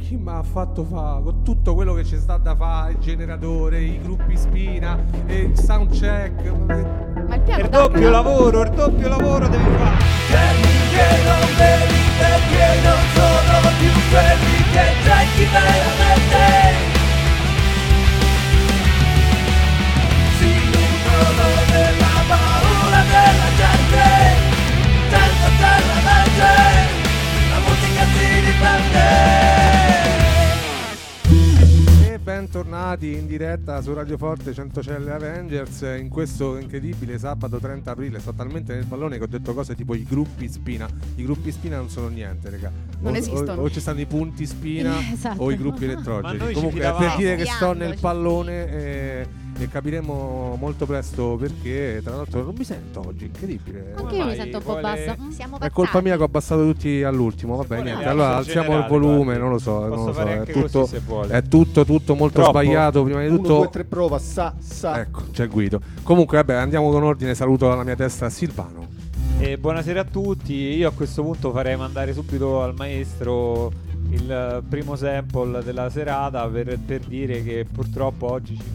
chi mi ha fatto fare con tutto quello che c'è stato da fare, il generatore, i gruppi spina, il soundcheck. Ma il piano il doppio lavoro devi fare. Quelli che non vedi perché non sono più quelli che cerchi veramente. Si nutrono della paura della gente, senza la legge, la musica si riprende. E bentornati in diretta su Radio Forte 100 Celle Avengers in questo incredibile sabato 30 aprile. Sto talmente nel pallone che ho detto cose tipo i gruppi spina. I gruppi spina non sono niente, raga. Non esistono. O ci stanno i punti spina Esatto. o i gruppi Ma elettrogeni. noi Comunque ci è per dire che fidavamo. sto nel pallone e capiremo molto presto perché. Tra l'altro non mi sento oggi, incredibile. Anche io mi sento un po' bassa. Siamo È colpa mia che ho abbassato tutti all'ultimo. Vabbè, vuole niente. le Allora altre alziamo il generali, volume, guardi. non lo so. Posso Non lo so. fare È anche tutto, così se vuole. è tutto molto Troppo. sbagliato. Prima di 1, tutto 2, 3 prova, sa. ecco, c'è Guido. Comunque, vabbè, andiamo con ordine. Saluto alla mia testa Silvano. Buonasera a tutti. Io a questo punto farei mandare subito al maestro il primo sample della serata per dire che purtroppo oggi ci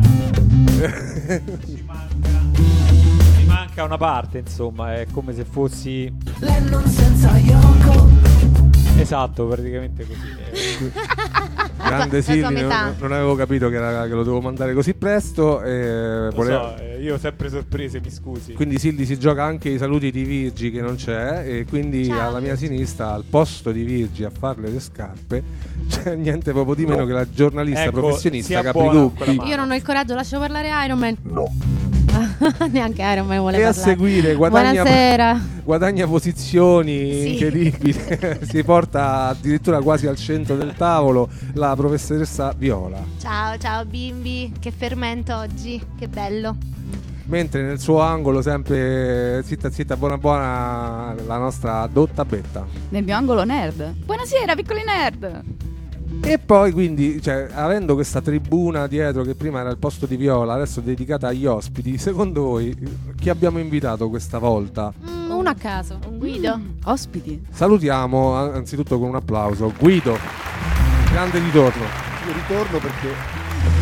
manca una parte, insomma, è come se fossi Lennon senza Yoko. esatto, praticamente così. Grande La sua Silvi, metà. non avevo capito che lo devo mandare così presto. Lo so, io ho sempre sorprese, mi scusi. Quindi Silvi si gioca anche i saluti di Virgi che non c'è. E quindi Ciao. alla mia sinistra, al posto di Virgi a farle le scarpe, c'è niente proprio di meno che la giornalista Ecco, professionista sia buona Caprilucchi. quella mano. Io non ho il coraggio, lascio parlare Iron Man. No. Neanche Iron Man vuole E a parlare. seguire Buonasera. guadagna posizioni Sì. incredibili. Si porta addirittura quasi al centro del tavolo la professoressa Viola. Ciao bimbi, che fermento oggi, che bello. Mentre nel suo angolo, sempre zitta buona, la nostra Dotta Betta. Nel mio angolo nerd. Buonasera, piccoli nerd. E poi quindi, cioè, avendo questa tribuna dietro che prima era il posto di Viola, adesso dedicata agli ospiti, secondo voi chi abbiamo invitato questa volta? Uno a caso. Un Guido. Ospiti. Salutiamo anzitutto con un applauso Guido, grande ritorno. Io ritorno perché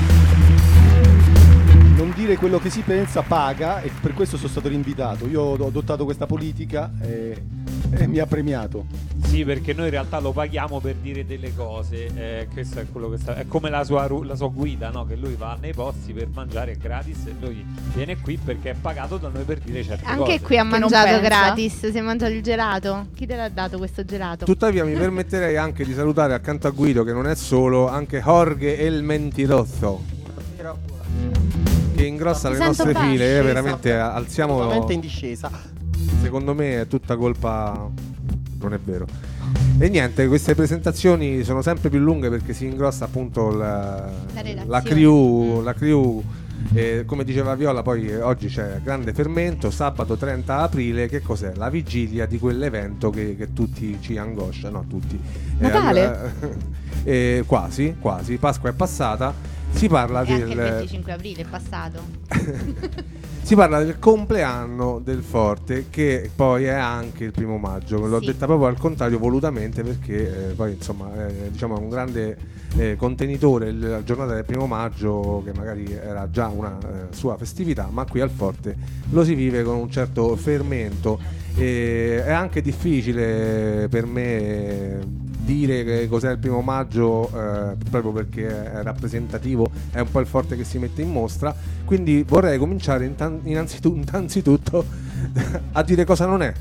non dire quello che si pensa paga e per questo sono stato rinvitato. Io ho adottato questa politica e mi ha premiato. Sì, perché noi in realtà lo paghiamo per dire delle cose. Questo è quello che è come la sua guida, no? Che lui va nei posti per mangiare gratis e lui viene qui perché è pagato da noi per dire certe cose. Anche qui ha Che non mangiato pensa. gratis, si è mangiato il gelato. Chi te l'ha dato questo gelato? Tuttavia mi permetterei anche di salutare accanto a Guido, che non è solo, anche Jorge El Mentiroso, che ingrossa Mi le sento nostre bene. file. Veramente alziamo. Totalmente in discesa. Secondo me è tutta colpa. Non è vero. E niente, queste presentazioni sono sempre più lunghe perché si ingrossa appunto la crew. E come diceva Viola, poi oggi c'è grande fermento, sabato 30 aprile. Che cos'è? La vigilia di quell'evento che tutti ci angoscia. No, tutti. Natale? Quasi. Pasqua è passata. Si parla E anche il del 25 aprile è passato. Si parla del compleanno del Forte, che poi è anche il 1° maggio. L'ho Sì. detta proprio al contrario volutamente perché poi insomma diciamo è un grande contenitore la giornata del 1° maggio, che magari era già una sua festività, ma qui al Forte lo si vive con un certo fermento. È anche difficile per me dire che cos'è il 1° maggio, proprio perché è rappresentativo, è un po' il Forte che si mette in mostra. Quindi vorrei cominciare innanzitutto a dire cosa non è.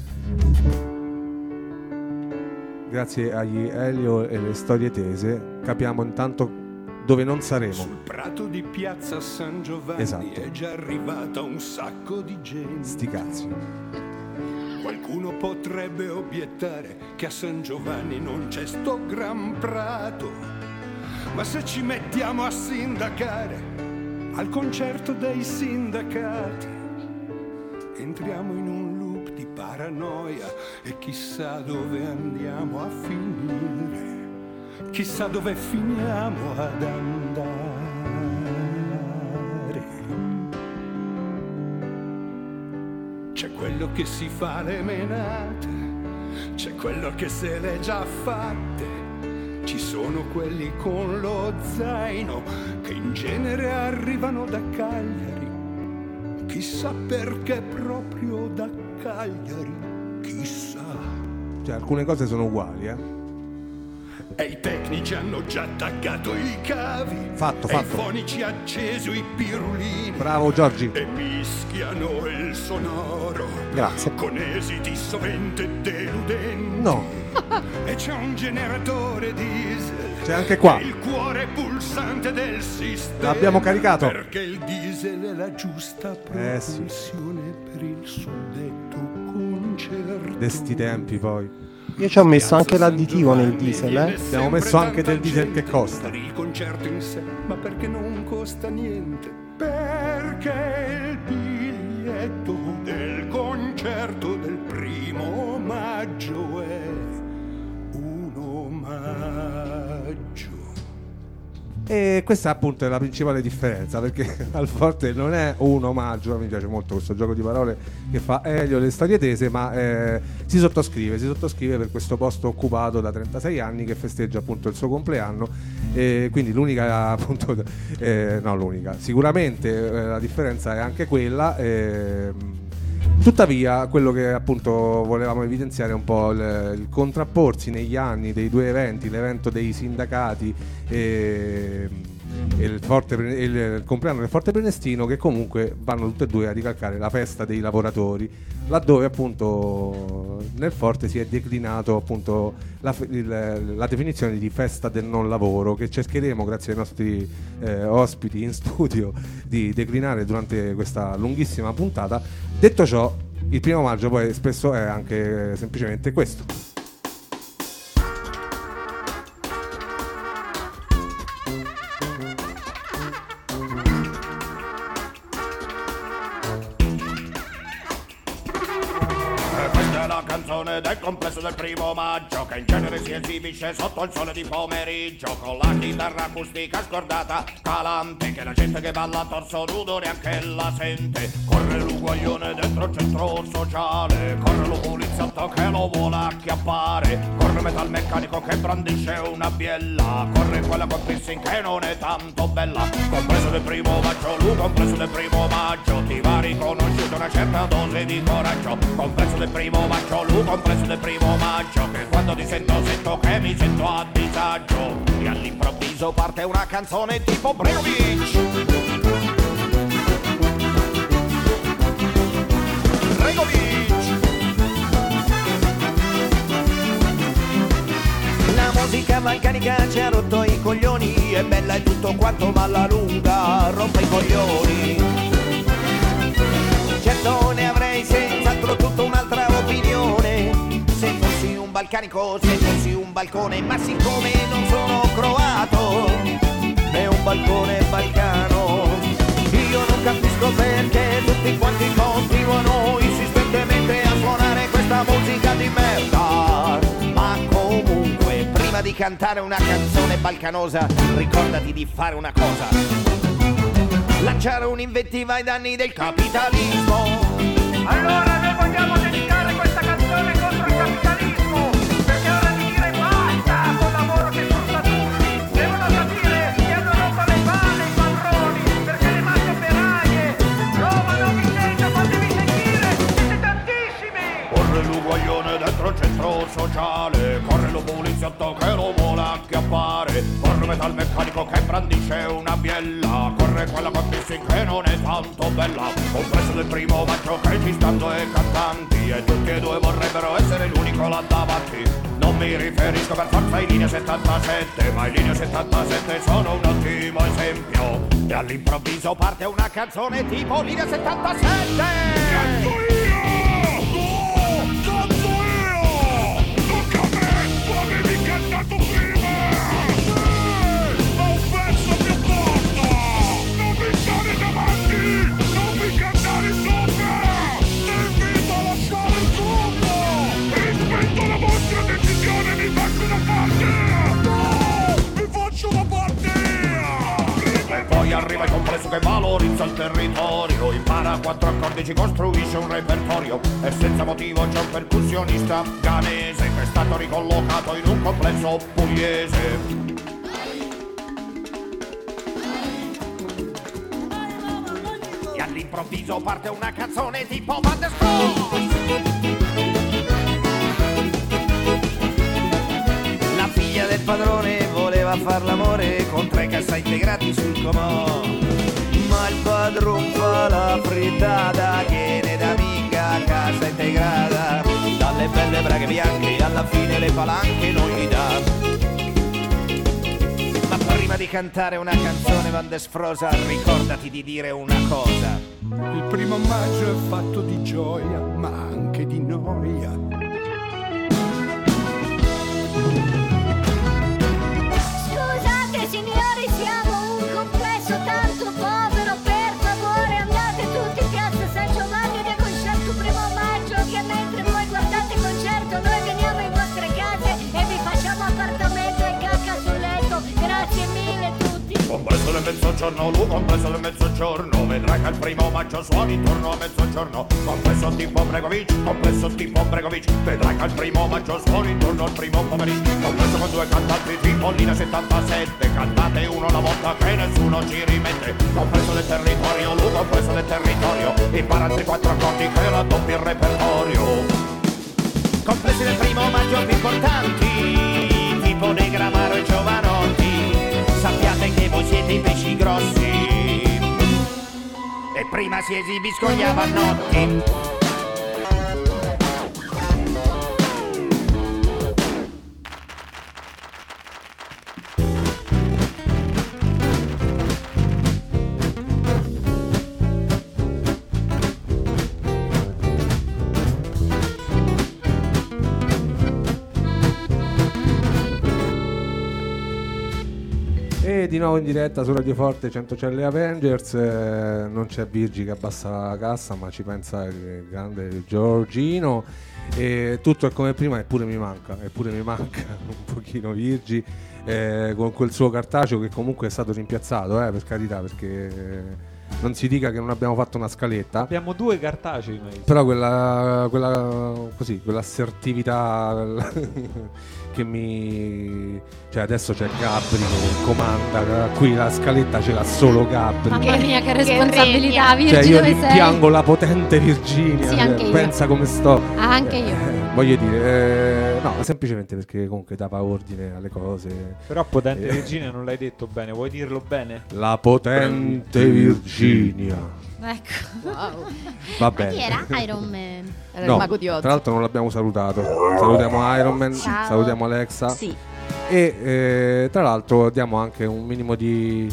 Grazie agli Elio e le storie tese capiamo intanto dove non saremo. Sul prato di piazza San Giovanni Esatto. è già arrivata un sacco di gente. Sti cazzi. Qualcuno potrebbe obiettare che a San Giovanni non c'è sto gran prato, ma se ci mettiamo a sindacare al concerto dei sindacati entriamo in un loop di paranoia e chissà dove andiamo a finire, chissà dove finiamo ad andare. C'è quello che si fa le menate, c'è quello che se le già fatte, Ci sono quelli con lo zaino che in genere arrivano da Cagliari. Chissà perché proprio da Cagliari, chissà. Cioè, alcune cose sono uguali, E i tecnici hanno già attaccato i cavi. Fatto. E i fonici acceso i pirulini. Bravo Giorgi. E mischiano il sonoro. Grazie. Con esiti sovente deludenti. No. E c'è un generatore diesel. C'è anche qua. Il cuore pulsante del sistema. L'abbiamo caricato. Perché il diesel è la giusta propulsione per il suddetto concerto. De sti tempi poi. Io ci ho messo anche l'additivo nel diesel, Abbiamo messo anche del diesel che costa. Il concerto in sé, ma perché non costa niente? Perché il biglietto del concerto del 1° maggio è un omaggio. E questa appunto è la principale differenza, perché al forte non è un omaggio, mi piace molto questo gioco di parole che fa Elio, le storie tese, ma si sottoscrive per questo posto occupato da 36 anni che festeggia appunto il suo compleanno, e quindi l'unica appunto sicuramente la differenza è anche quella. Tuttavia, quello che appunto volevamo evidenziare è un po' il contrapporsi negli anni dei due eventi, l'evento dei sindacati e il compleanno del Forte Prenestino, che comunque vanno tutte e due a ricalcare la festa dei lavoratori, laddove appunto nel Forte si è declinato appunto la definizione di festa del non lavoro, che cercheremo grazie ai nostri ospiti in studio di declinare durante questa lunghissima puntata. Detto ciò, il 1° maggio poi spesso è anche semplicemente questo. Del complesso del 1° maggio, che in genere si esibisce sotto il sole di pomeriggio, con la chitarra acustica scordata calante, che la gente che balla a torso nudo neanche la sente. Corre l'uguaglione dentro il centro sociale, corre lo poliziotto che lo vuole acchiappare, corre metalmeccanico che brandisce una biella, corre quella con piercing che non è tanto bella. Complesso del 1° maggio, complesso del 1° maggio, ti va riconosciuta una certa dose di coraggio. Complesso del 1° maggio, complesso del 1° maggio, che quando ti sento che mi sento a disagio. E all'improvviso parte una canzone tipo Bregovic. La musica balcanica ci ha rotto i coglioni, è bella e tutto quanto, ma alla lunga rompe i coglioni. Certo ne avrei senz'altro tutta un'altra opinione se fossi un balcanico, se fossi un balcone, ma siccome non sono croato è un balcone balcano, io non capisco perché tutti quanti continuano insistentemente a suonare questa musica di merda. Ma comunque, prima di cantare una canzone balcanosa, ricordati di fare una cosa: lanciare un'invettiva ai danni del capitalismo. Allora noi vogliamo dedicare questa canzone contro il capitalismo, perché è ora di dire basta col lavoro che sfrutta tutti. Devono capire che hanno rotto le palle i padroni, perché le masse operaie trovano Vicenza, fatevi sentire, siete tantissimi. Corre l'uguaglione dentro il centro sociale, corre lo poliziotto che lo vuole acchiappare, corre metalmeccanico che brandisce una biella, corre quella con piercing che non è tanto bella. Complesso del 1° maggio che ci stanno i cantanti, e tutti e due vorrebbero essere l'unico là davanti. Non mi riferisco per forza ai Linea 77, ma i Linea 77 sono un ottimo esempio. E all'improvviso parte una canzone tipo Linea 77. Canto io! Canto io! Tocca a me! Tu avevi cantato prima! Ma un pezzo più corto! Non mi stare davanti! Non mi cantare sopra! Ti invito a lasciare il gruppo! Rispetto la vostra decisione, mi faccio una parte! No! Mi faccio una parte! E poi arriva il complesso pezzo che valorizza il territorio, impara 4 accordi, ci costruisce un repertorio e senza motivo c'è un percussionista ghanese che è stato ricollocato in un complesso pugliese. E all'improvviso parte una canzone tipo Van der La figlia del padrone voleva far l'amore con 3 cassa integrati sul comò, ma il padron fa la frittata che ne da minga casa integrata, dalle belle braghe bianche alla fine le palanche non gli dà. Ma prima di cantare una canzone Van der Sfrosa, ricordati di dire una cosa: il 1° maggio è fatto di gioia ma anche di noia. Scusate signori, siamo un complesso tanto povero, per favore andate tutti in piazza San Giovanni del concerto 1° maggio, che mentre voi guardate il concerto noi veniamo in vostre case e vi facciamo appartamento e cacca sul letto. Grazie mille tutti. Compreso le mezzogiorno, lui compreso le mezzogiorno, vedrai che il 1° maggio suoni intorno a mezzogiorno. Compreso tipo Bregovic, compreso tipo Bregovic, vedrai che il 1° maggio suoni intorno al primo pomeriggio. Compreso con 2 cantanti tipo Lina 77, cantate uno alla volta che nessuno ci rimette. Compreso del territorio, lui compreso del territorio, impara altri 4 accordi che raddoppia il repertorio. Compresi del 1° maggio più importanti, tipo Negramaro e Giovanotti, sappiate che voi siete i pesci grossi e prima si esibiscogliava a notti. E di nuovo in diretta su Radio Forte 100 Celle Avengers, non c'è Virgi che abbassa la cassa, ma ci pensa il grande Giorgino, e tutto è come prima, eppure mi manca un pochino Virgi, con quel suo cartaceo che comunque è stato rimpiazzato, per carità, perché non si dica che non abbiamo fatto una scaletta. Abbiamo 2 cartacei noi. Però quell'assertività che mi... Cioè adesso c'è Gabri che comanda, qui la scaletta ce l'ha solo Gabri. Mamma mia, che responsabilità, Virgi, Virgi, io dove rimpiango sei? la potente Virginia, Sì, anche io. Pensa come sto. Anche io. Voglio dire, no, semplicemente perché comunque dava ordine alle cose. Però potente Virginia non l'hai detto bene, vuoi dirlo bene? La potente Virginia. Ecco. Wow. Va Ma chi bene. era? Iron Man. Era No, il mago di Oz. tra l'altro non l'abbiamo salutato. Salutiamo Iron Man, Ciao. salutiamo Alexa. Sì. E tra l'altro diamo anche un minimo di...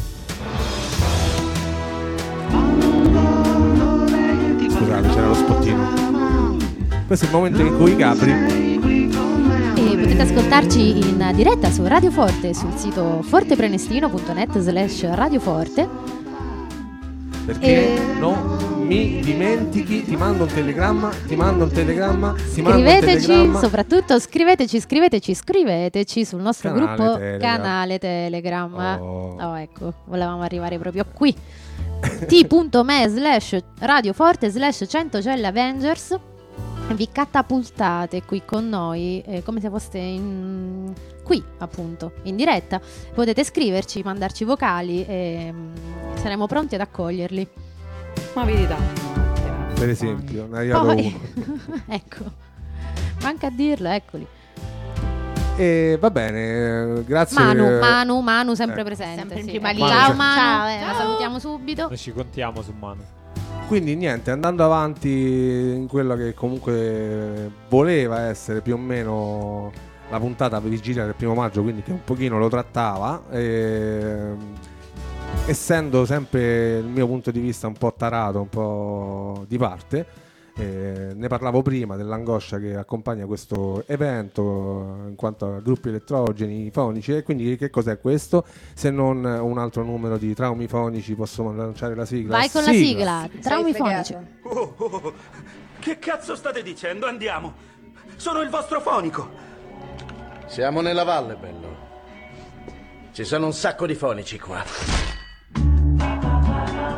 Scusate, c'era lo spottino. Questo è il momento in cui Gabri... E potete ascoltarci in diretta su Radio Forte, sul sito forteprenestino.net/radioforte. Perché non mi dimentichi, ti mando un telegramma, Scriveteci, soprattutto scriveteci sul nostro Canale gruppo Telegram. Canale Telegram. Oh. Ecco, volevamo arrivare proprio qui. t.me/radioforte/100 Celle Avengers. Vi catapultate qui con noi, come se foste qui appunto in diretta. Potete scriverci, mandarci vocali e saremo pronti ad accoglierli. Ma verità. Per esempio, ne è arrivato Poi, uno. ecco, manca a dirlo, eccoli. E va bene, grazie. Manu sempre presente. Sempre in sì. prima Ecco. linea. Ciao Manu, Ciao, la salutiamo subito. Noi ci contiamo su Manu. Quindi niente, andando avanti in quello che comunque voleva essere più o meno la puntata vigilia del 1° maggio, quindi che un pochino lo trattava, essendo sempre il mio punto di vista un po' tarato, un po' di parte, ne parlavo prima dell'angoscia che accompagna questo evento in quanto a gruppi elettrogeni fonici. E quindi che cos'è questo se non un altro numero di traumi fonici? Posso lanciare la sigla? Vai con la sigla, traumi fonici. Che cazzo state dicendo? Andiamo. Sono il vostro fonico. Siamo nella valle, bello. Ci sono un sacco di fonici qua.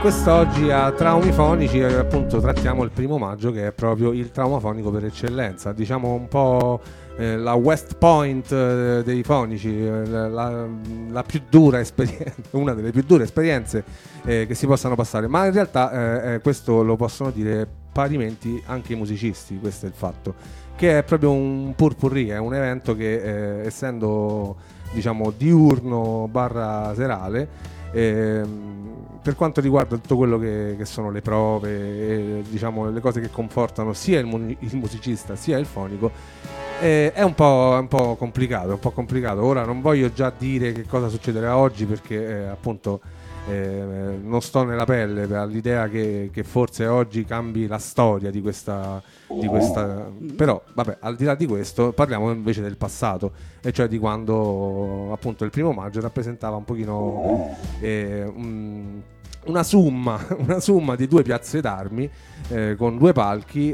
quest'oggi a Traumi Fonici appunto trattiamo il 1° maggio, che è proprio il trauma fonico per eccellenza, diciamo un po' la West Point dei fonici, la più dura esperienza, una delle più dure esperienze che si possano passare, ma in realtà questo lo possono dire parimenti anche i musicisti. Questo è il fatto, che è proprio un purpurri, è un evento che essendo diciamo diurno / serale, per quanto riguarda tutto quello che sono le prove, diciamo le cose che confortano sia il musicista sia il fonico, è un po' complicato. Ora non voglio già dire che cosa succederà oggi, perché appunto non sto nella pelle all'idea che forse oggi cambi la storia di questa però vabbè, al di là di questo parliamo invece del passato, e cioè di quando appunto il 1° maggio rappresentava un pochino una summa di 2 piazze d'armi con 2 palchi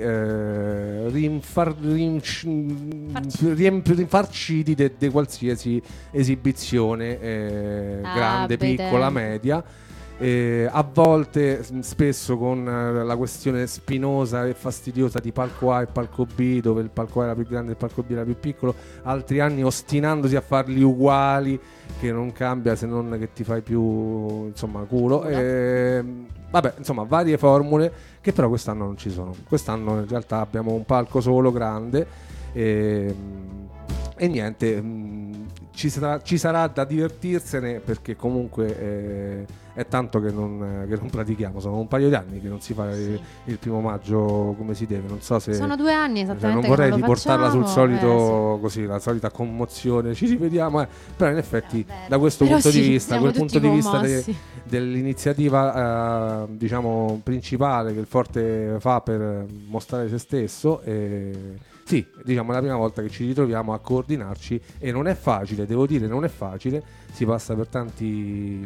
rinfarciti di qualsiasi esibizione, grande, piccola, media, a volte spesso con la questione spinosa e fastidiosa di palco A e palco B, dove il palco A era più grande e il palco B era più piccolo, altri anni ostinandosi a farli uguali, che non cambia se non che ti fai più insomma culo. Vabbè, insomma, varie formule che però quest'anno non ci sono. Quest'anno in realtà abbiamo un palco solo grande e niente, ci sarà da divertirsene, perché comunque è tanto che non pratichiamo. Sono un paio di anni che non si fa il 1° maggio come si deve. Non so se sono 2 anni esattamente, non vorrei che non lo riportarla facciamo, sul solito sì. così, la solita commozione, ci rivediamo, però in effetti da questo Però punto sì, di vista, siamo quel punto di tutti vista commossi. dell'iniziativa diciamo principale che il Forte fa per mostrare se stesso, sì, diciamo è la prima volta che ci ritroviamo a coordinarci, e non è facile, devo dire, non è facile, si passa per tanti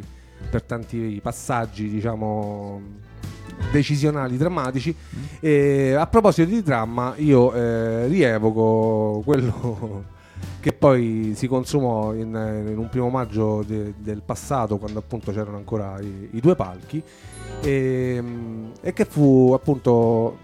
passaggi, diciamo, decisionali, drammatici. E a proposito di dramma, io rievoco quello che poi si consumò in un 1° maggio del passato, quando appunto c'erano ancora i 2 palchi, e che fu appunto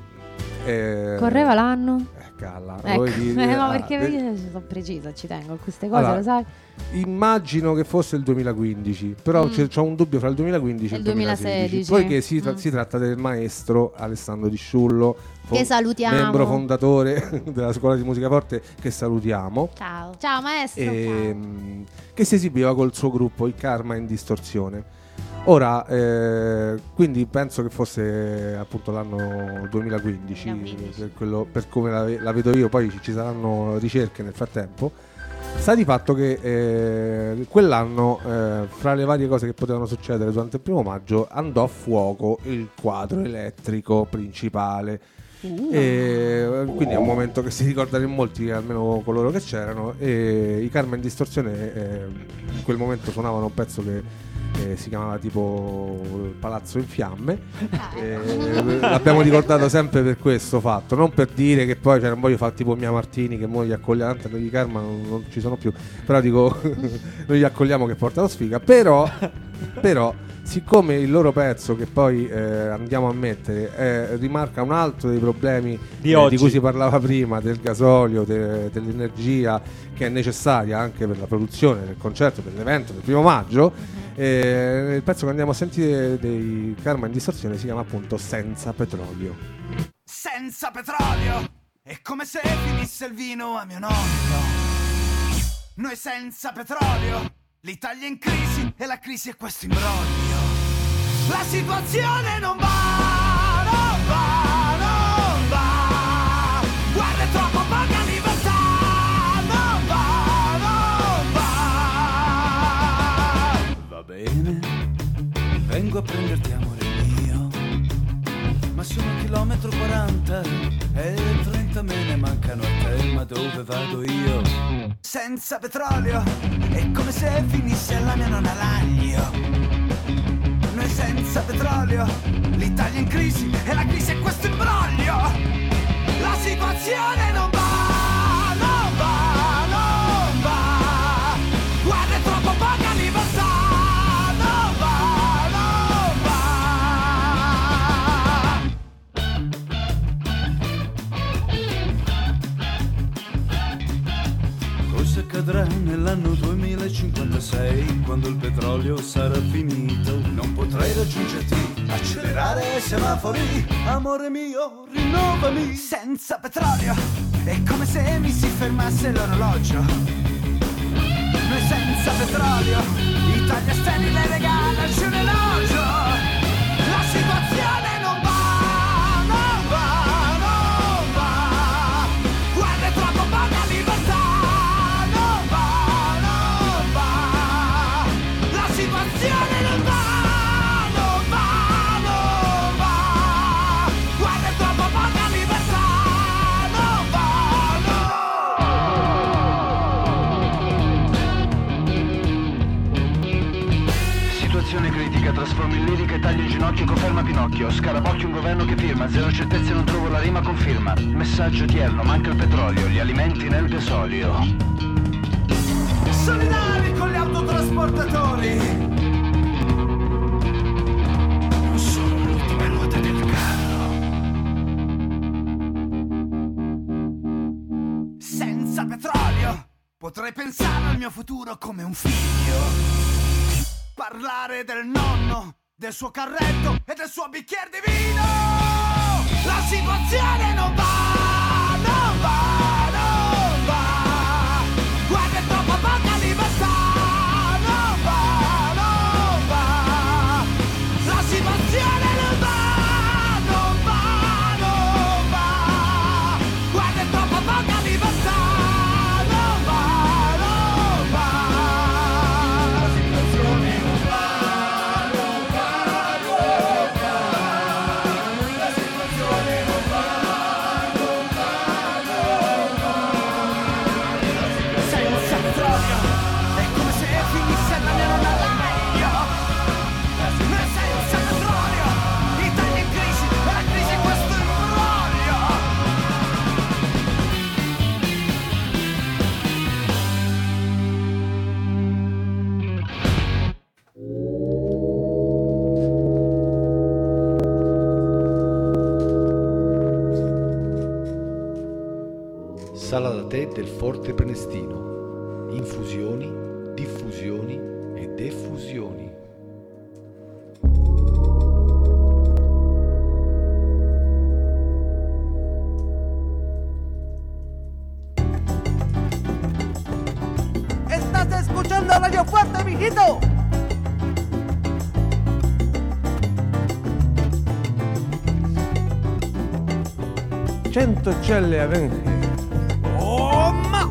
correva l'anno? Ecco. No, perché io sono precisa, ci tengo a queste cose, allora, lo sai? Immagino che fosse il 2015, però c'ho un dubbio fra il 2015 e il 2016, poiché si tratta del maestro Alessandro Di Sciullo, che salutiamo, membro fondatore della Scuola di Musica Forte, che salutiamo. Ciao maestro. Che si esibiva col suo gruppo, il Karma in Distorsione. Ora, quindi penso che fosse appunto l'anno 2015. Per come la vedo io, poi ci saranno ricerche nel frattempo. Sta di fatto che quell'anno, fra le varie cose che potevano succedere durante il 1° maggio, andò a fuoco il quadro elettrico principale. Quindi è un momento che si ricordano in molti, almeno coloro che c'erano, e i Karma in Distorsione in quel momento suonavano un pezzo che si chiamava tipo Palazzo in Fiamme. L'abbiamo ricordato sempre per questo fatto, non per dire che poi non voglio fare tipo Mia Martini, che noi gli accogliamo, tanto i Karma non ci sono più, però dico noi li accogliamo che portano sfiga, però siccome il loro pezzo, che poi andiamo a mettere, rimarca un altro dei problemi di cui si parlava prima, del gasolio, dell'energia che è necessaria anche per la produzione del concerto, per l'evento del 1° maggio, il pezzo che andiamo a sentire dei Karma in Distorsione si chiama appunto Senza Petrolio. Senza petrolio è come se finisse il vino a mio nonno. Noi senza petrolio, l'Italia è in crisi e la crisi è questo imbroglio. La situazione non va, non va, non va. Guarda, è troppo poca libertà. Non va, non va. Va bene, vengo a prenderti, amore mio, ma sono chilometro 40 e 30 me ne mancano a te, ma dove vado io? Senza petrolio è come se finisse la mia nonna l'aglio. Noi senza petrolio, l'Italia è in crisi e la crisi è questo imbroglio. La situazione non va, non va, non va. Guarda, è troppo poca libertà. Non va, non va. cosa accadrà nell'anno 2056, quando il petrolio sarà finito. Non potrei raggiungerti, accelerare ai semafori. Amore mio, rinnovami. Senza petrolio è come se mi si fermasse l'orologio. Noi senza petrolio, Italia Steni le regalaci un elogio. La situazione non va, non va, non va. Guarda è troppo poca libertà. Non va, non va. La situazione non va, non va, non va. Guarda è troppo poca libertà. Non va, Situazione critica, trasforma in lirica e taglio in ginocchio, conferma Pinocchio. Scarabocchio, un governo che firma, zero certezze, non trovo la rima, conferma. Messaggio odierno, manca il petrolio, gli alimenti nel gasolio. solidari con gli autotrasportatori. Non sono l'ultima ruota del carro. Senza petrolio potrei pensare al mio futuro come un figlio. Parlare del nonno, del suo carretto e del suo bicchiere di vino. La situazione non va, non va, non va. Guarda è troppo poca libertà. Non va, non va. La situazione non va, non va, non va. Guarda è troppo poca libertà. Non va, non va. La situazione non va, non va, non va. La situazione non va, non va, non va. Senza petrolio è come se finisse l'anello nell'aria. Senza petrolio l'Italia è in crisi e la crisi è questo imbroglio. Sala da tè del Forte Prenestino. Infusioni, diffusioni e deffusioni. Estás escuchando Radio Fuerte, mijito. Centocelle Avenger. Oh, ma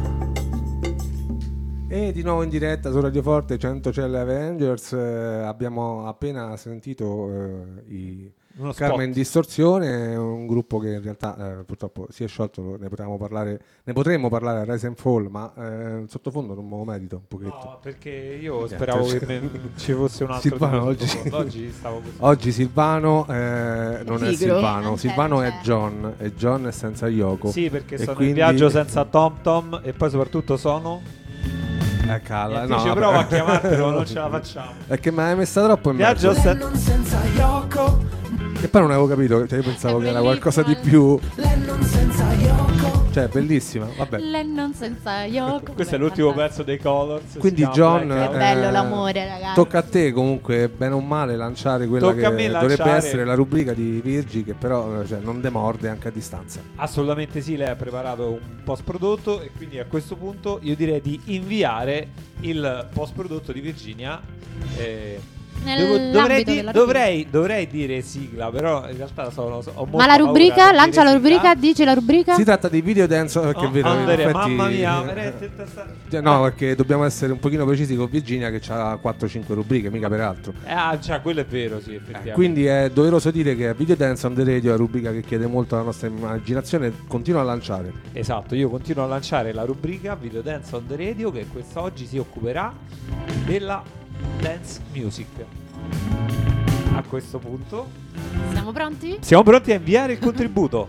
E di nuovo in diretta su Radio Forte, Centocelle Avengers. Abbiamo appena sentito i Uno Carmen spot. Distorsione, un gruppo che in realtà purtroppo si è sciolto. Ne potremmo parlare a Rise and Fall, ma sottofondo non me lo merito un pochetto. No, perché io speravo che ci fosse un altro Silvano tipo di oggi, sottofondo. Oggi stavo così. oggi Silvano non è Pigro. Silvano, Silvano è John, e John è senza Yoko. Sì, perché E sono quindi- in viaggio senza Tom Tom e poi soprattutto sono... Calla, E no, ci vabbè. provo a chiamartelo, non ce la facciamo. È che mi hai messa troppo in Viaggio mezzo. senza... senza Yoko. E poi non avevo capito, cioè io pensavo che era qualcosa di più. Lennon senza Yoko. Cioè, bellissima, vabbè. Lennon senza Yoko. Questo è l'ultimo pezzo dei Colors. Quindi si chiama John, Blackout. È bello l'amore, ragazzi. Tocca a te comunque, bene o male, lanciare quella Tocca che a me dovrebbe lanciare- essere la rubrica di Virgi, che però non demorde anche a distanza. Assolutamente sì, lei ha preparato un post prodotto e quindi a questo punto io direi di inviare il post prodotto di Virginia. Nell'ambito della Dovrei dire sigla, però in realtà ho molta Ma la paura rubrica, di lancia la dire sigla. rubrica, dici la rubrica. Si tratta di video dance, perché Oh, vedo in Andere, effetti- mamma mia, No, perché dobbiamo essere un pochino precisi con Virginia, che ha 4-5 rubriche, mica peraltro. Cioè, quello è vero, sì, effettivamente. Quindi è doveroso dire che Video Dance on the Radio è una rubrica che chiede molto alla nostra immaginazione, continua a lanciare. Esatto, io continuo a lanciare la rubrica Video Dance on the Radio, che quest'oggi si occuperà della dance music. A questo punto Siamo pronti? siamo pronti a inviare il contributo.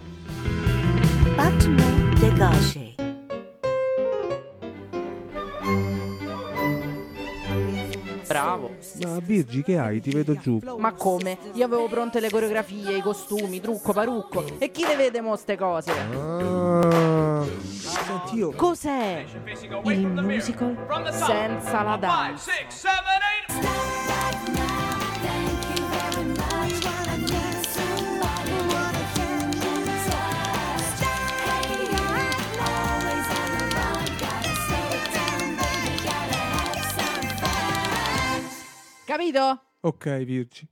Patno Degace. Bravo. Ma Virgi, che hai? Ti vedo giù. Ma come? Io avevo pronte le coreografie, i costumi, trucco, parrucco. E chi le vede mo ste cose? Ah, senti, Oddio. Cos'è il musical senza la danza? Capito? Ok, Virgi.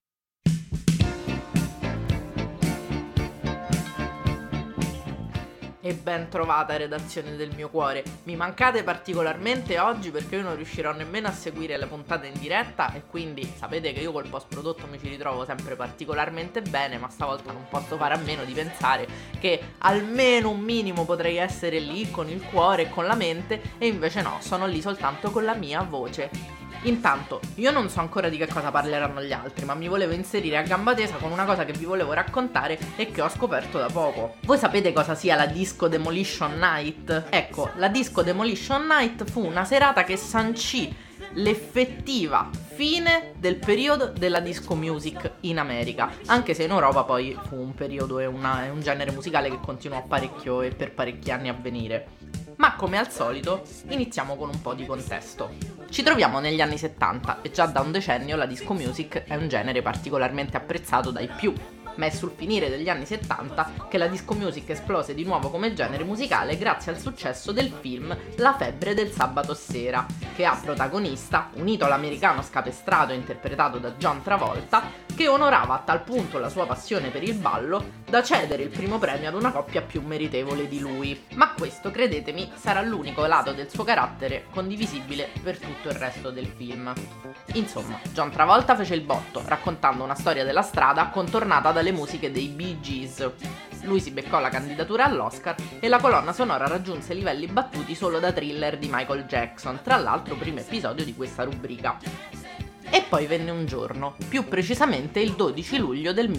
E ben trovata, redazione del mio cuore. Mi mancate particolarmente oggi perché io non riuscirò nemmeno a seguire le puntate in diretta e quindi sapete che io col post prodotto mi ci ritrovo sempre particolarmente bene, ma stavolta non posso fare a meno di pensare che almeno un minimo potrei essere lì con il cuore e con la mente, e invece no, sono lì soltanto con la mia voce. Intanto, io non so ancora di che cosa parleranno gli altri, ma mi volevo inserire a gamba tesa con una cosa che vi volevo raccontare e che ho scoperto da poco. Voi sapete cosa sia la Disco Demolition Night? Ecco, la Disco Demolition Night fu una serata che sancì l'effettiva fine del periodo della disco music in America, anche se in Europa poi fu un periodo e un genere musicale che continuò parecchio e per parecchi anni a venire. Ma come al solito iniziamo con un po' di contesto. Ci troviamo negli anni 70 e già da un decennio la disco music è un genere particolarmente apprezzato dai più, ma è sul finire degli anni 70 che la disco music esplose di nuovo come genere musicale grazie al successo del film La febbre del sabato sera, che ha protagonista un idolo americano scapestrato interpretato da John Travolta, che onorava a tal punto la sua passione per il ballo da cedere il primo premio ad una coppia più meritevole di lui. Ma questo, credetemi, sarà l'unico lato del suo carattere condivisibile per tutto il resto del film. Insomma, John Travolta fece il botto, raccontando una storia della strada contornata dalle musiche dei Bee Gees. Lui si beccò la candidatura all'Oscar e la colonna sonora raggiunse livelli battuti solo da Thriller di Michael Jackson, tra l'altro primo episodio di questa rubrica. E poi venne un giorno, più precisamente il 12 luglio del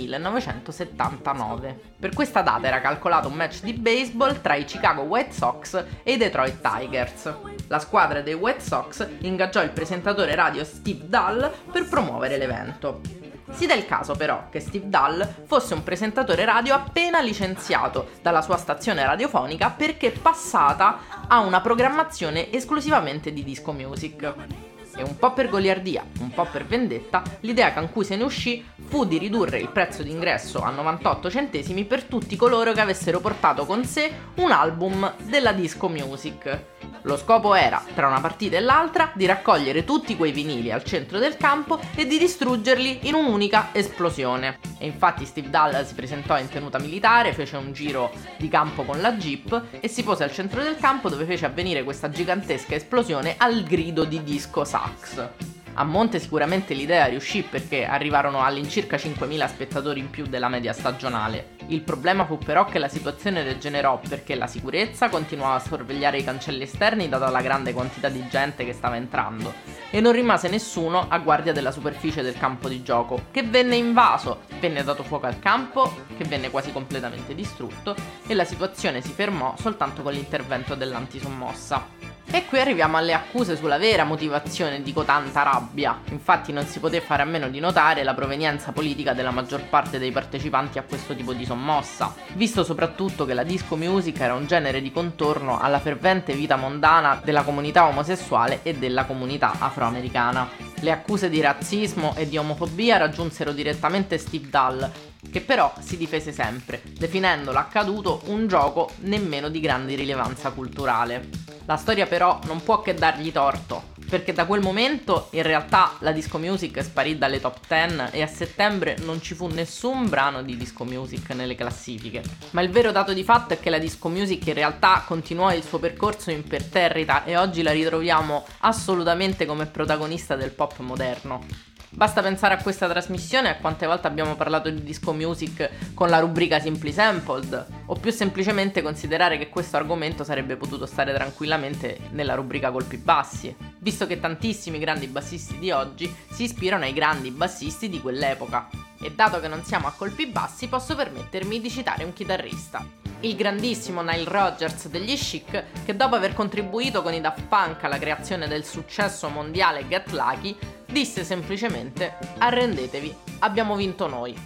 1979. Per questa data era calcolato un match di baseball tra i Chicago White Sox e i Detroit Tigers. La squadra dei White Sox ingaggiò il presentatore radio Steve Dahl per promuovere l'evento. Si dà il caso però che Steve Dahl fosse un presentatore radio appena licenziato dalla sua stazione radiofonica perché passata a una programmazione esclusivamente di disco music. E un po' per goliardia, un po' per vendetta, l'idea con cui se ne uscì fu di ridurre il prezzo d'ingresso a 98 centesimi per tutti coloro che avessero portato con sé un album della disco music. Lo scopo era, tra una partita e l'altra, di raccogliere tutti quei vinili al centro del campo e di distruggerli in un'unica esplosione. E infatti Steve Dahl si presentò in tenuta militare, fece un giro di campo con la Jeep e si pose al centro del campo dove fece avvenire questa gigantesca esplosione al grido di disco sax. A monte sicuramente l'idea riuscì perché arrivarono all'incirca 5.000 spettatori in più della media stagionale. Il problema fu però che la situazione degenerò perché la sicurezza continuava a sorvegliare i cancelli esterni data la grande quantità di gente che stava entrando e non rimase nessuno a guardia della superficie del campo di gioco, che venne invaso, venne dato fuoco al campo, che venne quasi completamente distrutto e la situazione si fermò soltanto con l'intervento dell'antisommossa. E qui arriviamo alle accuse sulla vera motivazione di cotanta rabbia. Infatti non si poté fare a meno di notare la provenienza politica della maggior parte dei partecipanti a questo tipo di sommossa, visto soprattutto che la disco music era un genere di contorno alla fervente vita mondana della comunità omosessuale e della comunità afroamericana. Le accuse di razzismo e di omofobia raggiunsero direttamente Steve Dahl, che però si difese sempre, definendo l'accaduto un gioco nemmeno di grande rilevanza culturale. La storia però non può che dargli torto, perché da quel momento in realtà la disco music sparì dalle top 10 e a settembre non ci fu nessun brano di disco music nelle classifiche. Ma il vero dato di fatto è che la disco music in realtà continuò il suo percorso imperterrita e oggi la ritroviamo assolutamente come protagonista del pop moderno. Basta pensare a questa trasmissione e a quante volte abbiamo parlato di disco music con la rubrica Simply Sampled, o più semplicemente considerare che questo argomento sarebbe potuto stare tranquillamente nella rubrica Colpi bassi, visto che tantissimi grandi bassisti di oggi si ispirano ai grandi bassisti di quell'epoca. E dato che non siamo a colpi bassi, posso permettermi di citare un chitarrista, il grandissimo Nile Rodgers degli Chic, che dopo aver contribuito con i Daft Punk alla creazione del successo mondiale Get Lucky, disse semplicemente: arrendetevi, abbiamo vinto noi.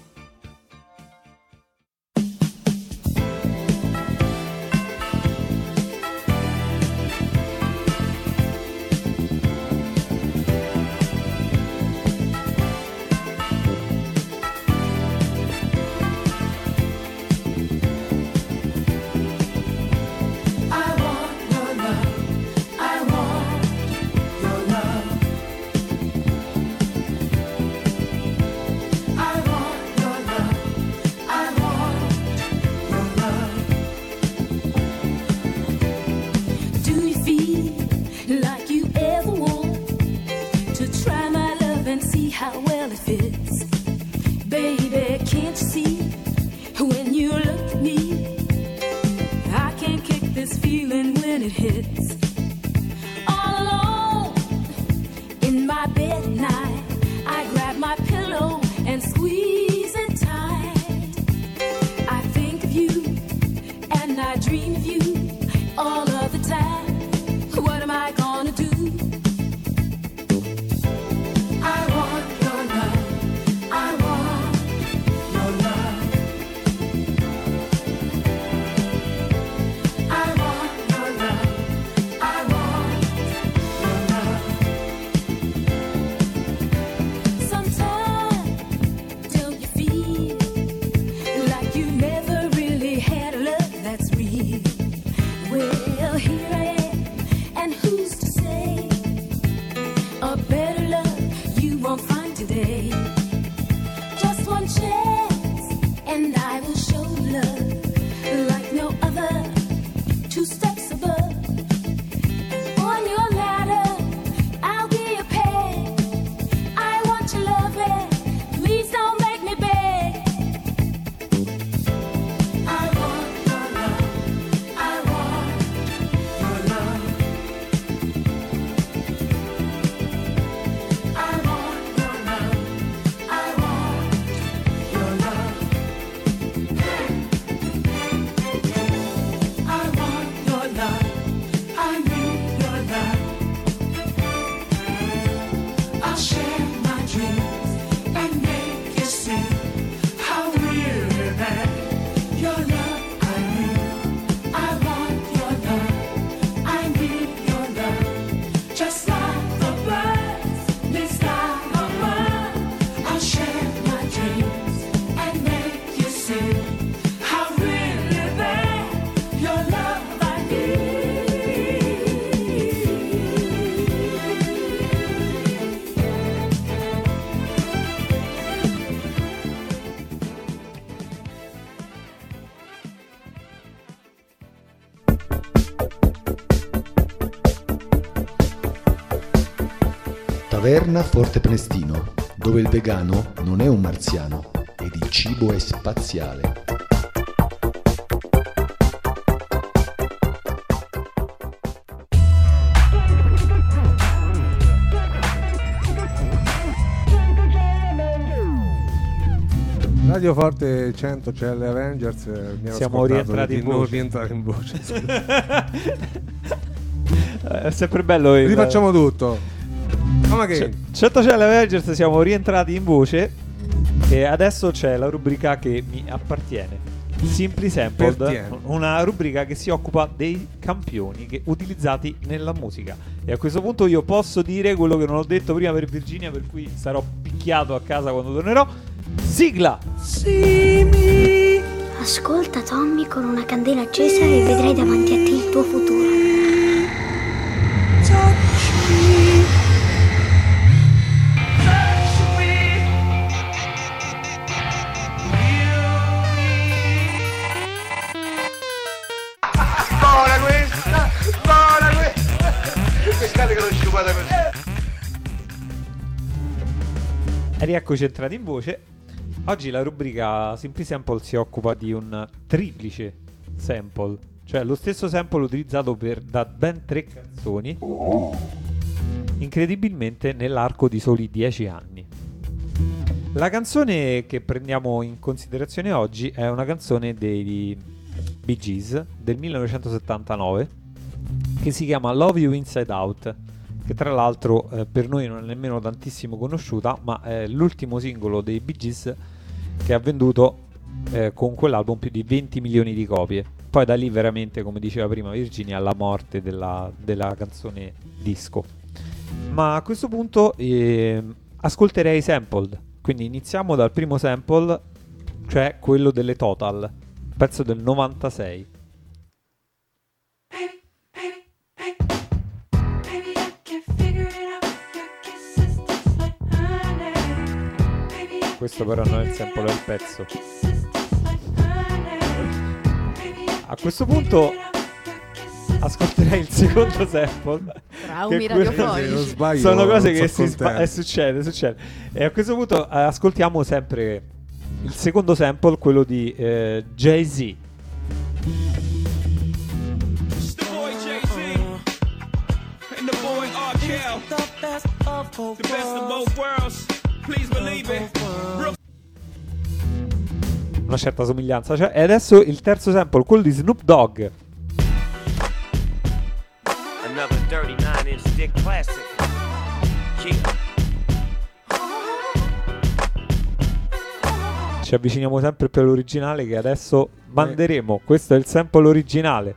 fits. Baby, can't you see when you look at me? I can't kick this feeling when it hits. All alone in my bed at night, I grab my pillow and squeeze it tight. I think of you and I dream of you all of the time. What am I gonna do? I want your love. I want your love. I want your love. I want your love. Sometimes don't you feel like you never really had a love that's real? Well, here I am, and who's to say a better love you won't find today? Just one chance, and I will show love like no other. 2 steps above, on your ladder, I'll be a peg. I want your love, and please don't make me beg. I want your love. I want your love. I want your love. I want your love. I want your love. I need your love. I'll share my dreams and make you see how really bad your love I need. I want your love. I need your love. Just like the birds, this time of mine. I'll share my dreams and make you see how really bad your love I need. Taverna Forte Prenestino, dove il vegano non è un marziano ed il cibo è spaziale. Radio Forte 100 c'è le Avengers. Mi ero Siamo scordato rientrati di in non voce. rientrare in voce. È sempre bello il... Rifacciamo tutto. Come che? 100 c'è le Avengers, siamo rientrati in voce e adesso c'è la rubrica che mi appartiene. Simply Sampled, Pertiene. una rubrica che si occupa dei campioni utilizzati nella musica. E a questo punto io posso dire quello che non ho detto prima per Virginia, per cui sarò picchiato a casa quando tornerò. Sigla! Ascolta Tommy con una candela accesa e vedrai davanti a te il tuo futuro. Buona questa! Buona questa! Pescate che l'ho sciupata così. E rieccoci entrati in voce. Oggi la rubrica Simply Sample si occupa di un triplice sample, cioè lo stesso sample utilizzato da ben 3 canzoni, incredibilmente nell'arco di soli 10 anni. La canzone che prendiamo in considerazione oggi è una canzone dei Bee Gees del 1979 che si chiama Love You Inside Out, che tra l'altro per noi non è nemmeno tantissimo conosciuta, ma è l'ultimo singolo dei Bee Gees che ha venduto con quell'album più di 20 milioni di copie. Poi da lì veramente, come diceva prima Virginia, alla morte della canzone disco. Ma a questo punto ascolterei Sampled, quindi iniziamo dal primo sample, cioè quello delle Total, pezzo del 96. Questo però non è il sample del pezzo. A questo punto ascolterei il secondo sample. Traumi che quello- radiofonici. Se non sbaglio, sono cose non che so contento. succede. E a questo punto ascoltiamo sempre il secondo sample, quello di Jay-Z. It's the boy Jay-Z and the boy R. Kell. The best of both worlds. Please believe it. Una certa somiglianza. E adesso il terzo sample, quello di Snoop Dogg. Another 39-inch dick classic. Yeah. Ci avviciniamo sempre più all'originale, che adesso manderemo. Questo è il sample originale.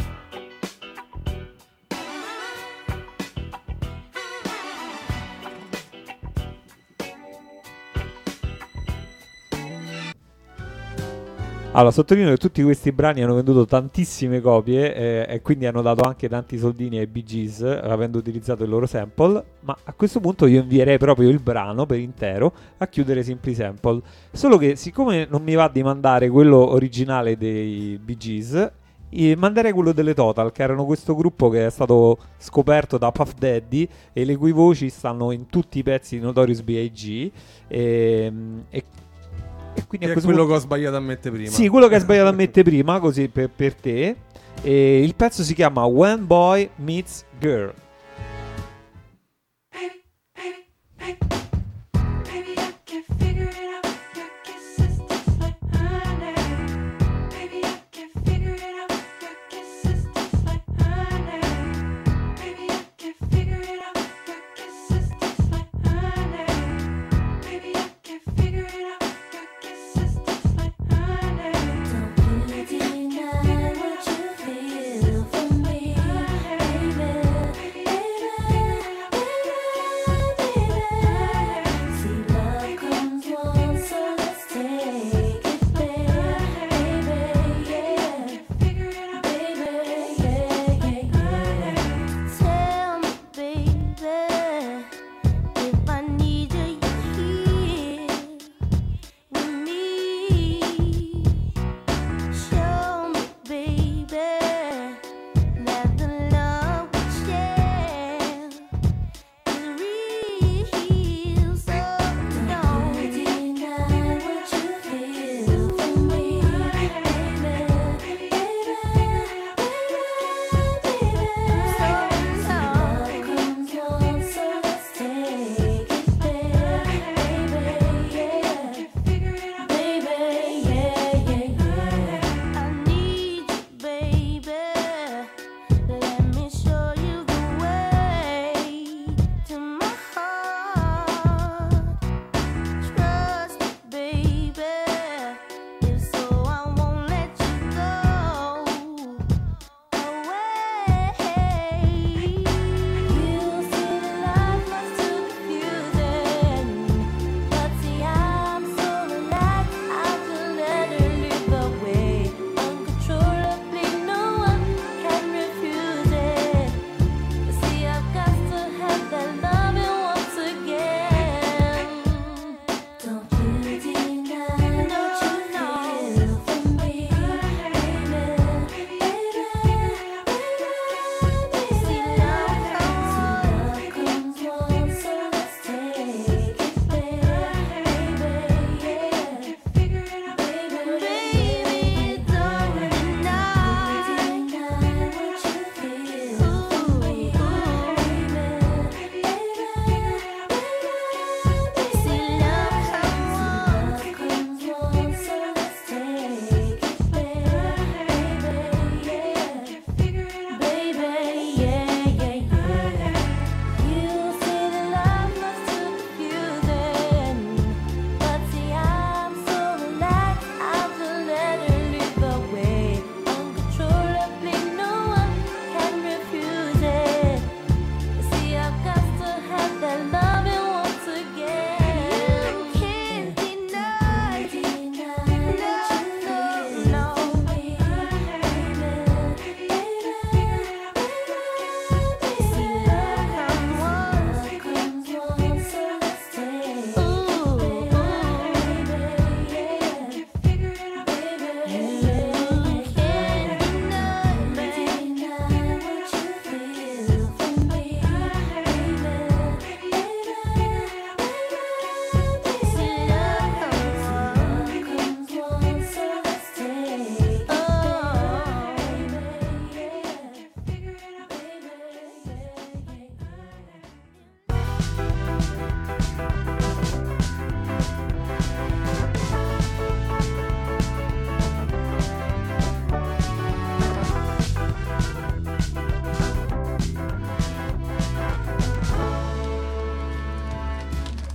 Allora, sottolineo che tutti questi brani hanno venduto tantissime copie e quindi hanno dato anche tanti soldini ai Bee Gees, avendo utilizzato il loro sample, ma a questo punto io invierei proprio il brano per intero a chiudere Simply Sample. Solo che siccome non mi va di mandare quello originale dei Bee Gees, manderei quello delle Total, che erano questo gruppo che è stato scoperto da Puff Daddy e le cui voci stanno in tutti i pezzi di Notorious B.I.G. e quindi Che a è questo quello punto... che ho sbagliato a mettere prima. Sì, quello che hai sbagliato a mettere prima, così per te. E il pezzo si chiama When Boy Meets Girl.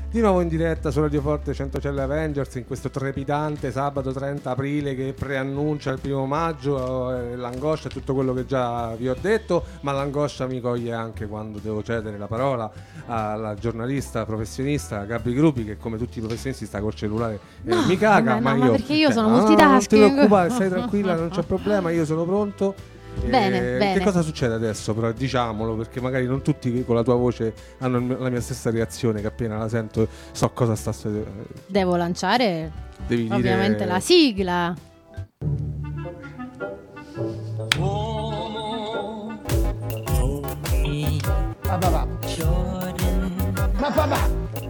Di nuovo in diretta su Radio Forte 100 Celle Avengers in questo trepidante sabato 30 aprile che preannuncia il 1 maggio, l'angoscia e tutto quello che già vi ho detto, ma l'angoscia mi coglie anche quando devo cedere la parola alla giornalista professionista Gabri Gruppi, che come tutti i professionisti sta col cellulare e mi caga, ma io perché io sono non ti multitasking. preoccupare, stai tranquilla, non c'è problema, io sono pronto. Bene. Che cosa succede adesso? Però diciamolo, perché magari non tutti con la tua voce hanno la mia stessa reazione, che appena la sento so cosa sta succedendo. Devo lanciare Devi ovviamente dire... la sigla. Ma papà. Ma papà.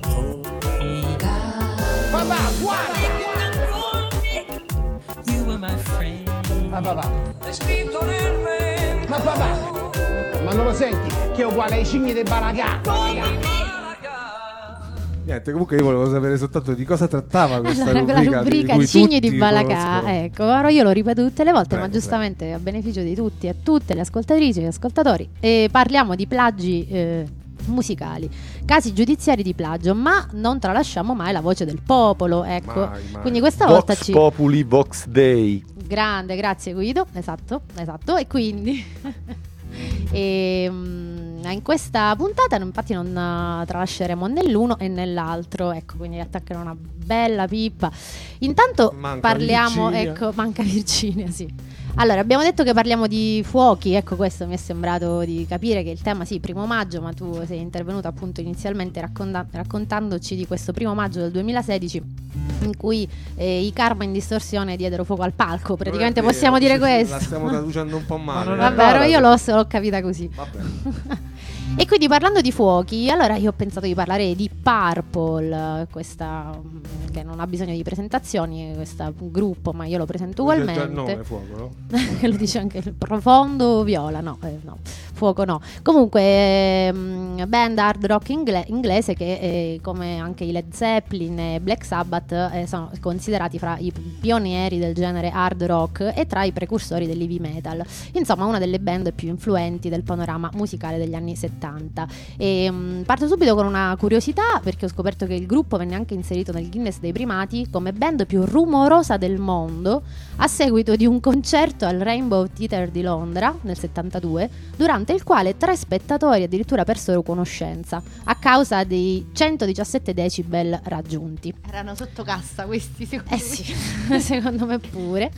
Papà, guarda. Ma papà. Ma papà. Ma non lo senti che è uguale ai cigni dei Balagà? Niente, comunque io volevo sapere soltanto di cosa trattava questa rubrica. La rubrica di Cigni tutti di Balagà, conoscono. ecco, ora io lo ripeto tutte le volte, Prego, ma giustamente a beneficio di tutti e tutte le ascoltatrici e gli ascoltatori, e parliamo di plagi musicali, casi giudiziari di plagio, ma non tralasciamo mai la voce del popolo, ecco. Mai. Quindi questa Vox volta ci... Populi, Vox Dei. Grande, grazie Guido, esatto, e quindi in questa puntata infatti non tralasceremo né l'uno e né l'altro, ecco, quindi attaccherò una bella pippa. Intanto parliamo, Virginia. ecco, manca Virginia, sì. Allora, abbiamo detto che parliamo di fuochi, ecco, questo mi è sembrato di capire che il tema, sì, 1 maggio, ma tu sei intervenuto appunto inizialmente raccontandoci di questo 1 maggio del 2016 in cui i Karma in distorsione diedero fuoco al palco, praticamente possiamo dire questo. La stiamo traducendo un po' male. Vabbè, io l'ho capita così. Vabbè. E quindi parlando di fuochi, allora io ho pensato di parlare di Purple, questa che non ha bisogno di presentazioni, questo gruppo, ma io lo presento ugualmente. C'è già il nome, fuoco, no? Lo dice anche il profondo viola, no, fuoco no. Comunque band hard rock inglese che come anche i Led Zeppelin e Black Sabbath sono considerati fra i pionieri del genere hard rock e tra i precursori dell'heavy metal. Insomma, una delle band più influenti del panorama musicale degli anni 70. E parto subito con una curiosità, perché ho scoperto che il gruppo venne anche inserito nel Guinness dei primati come band più rumorosa del mondo a seguito di un concerto al Rainbow Theatre di Londra nel 72, durante il quale 3 spettatori addirittura persero conoscenza a causa dei 117 decibel raggiunti. Erano sotto cassa questi, secondo me. Sì, secondo me pure.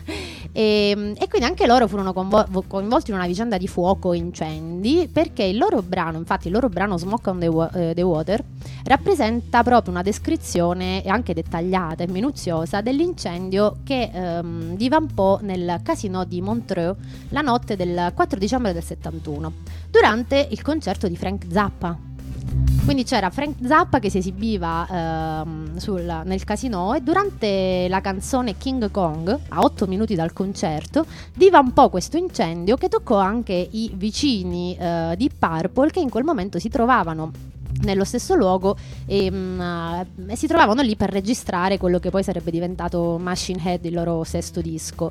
E quindi anche loro furono coinvolti in una vicenda di fuoco e incendi, perché il loro brano Smoke on the Water rappresenta proprio una descrizione anche dettagliata e minuziosa dell'incendio che divampò nel casino di Montreux la notte del 4 dicembre del 71 durante il concerto di Frank Zappa. Quindi c'era Frank Zappa che si esibiva nel casino, e durante la canzone King Kong, a 8 minuti dal concerto, divampò questo incendio che toccò anche i vicini di Purple, che in quel momento si trovavano nello stesso luogo e si trovavano lì per registrare quello che poi sarebbe diventato Machine Head, il loro sesto disco,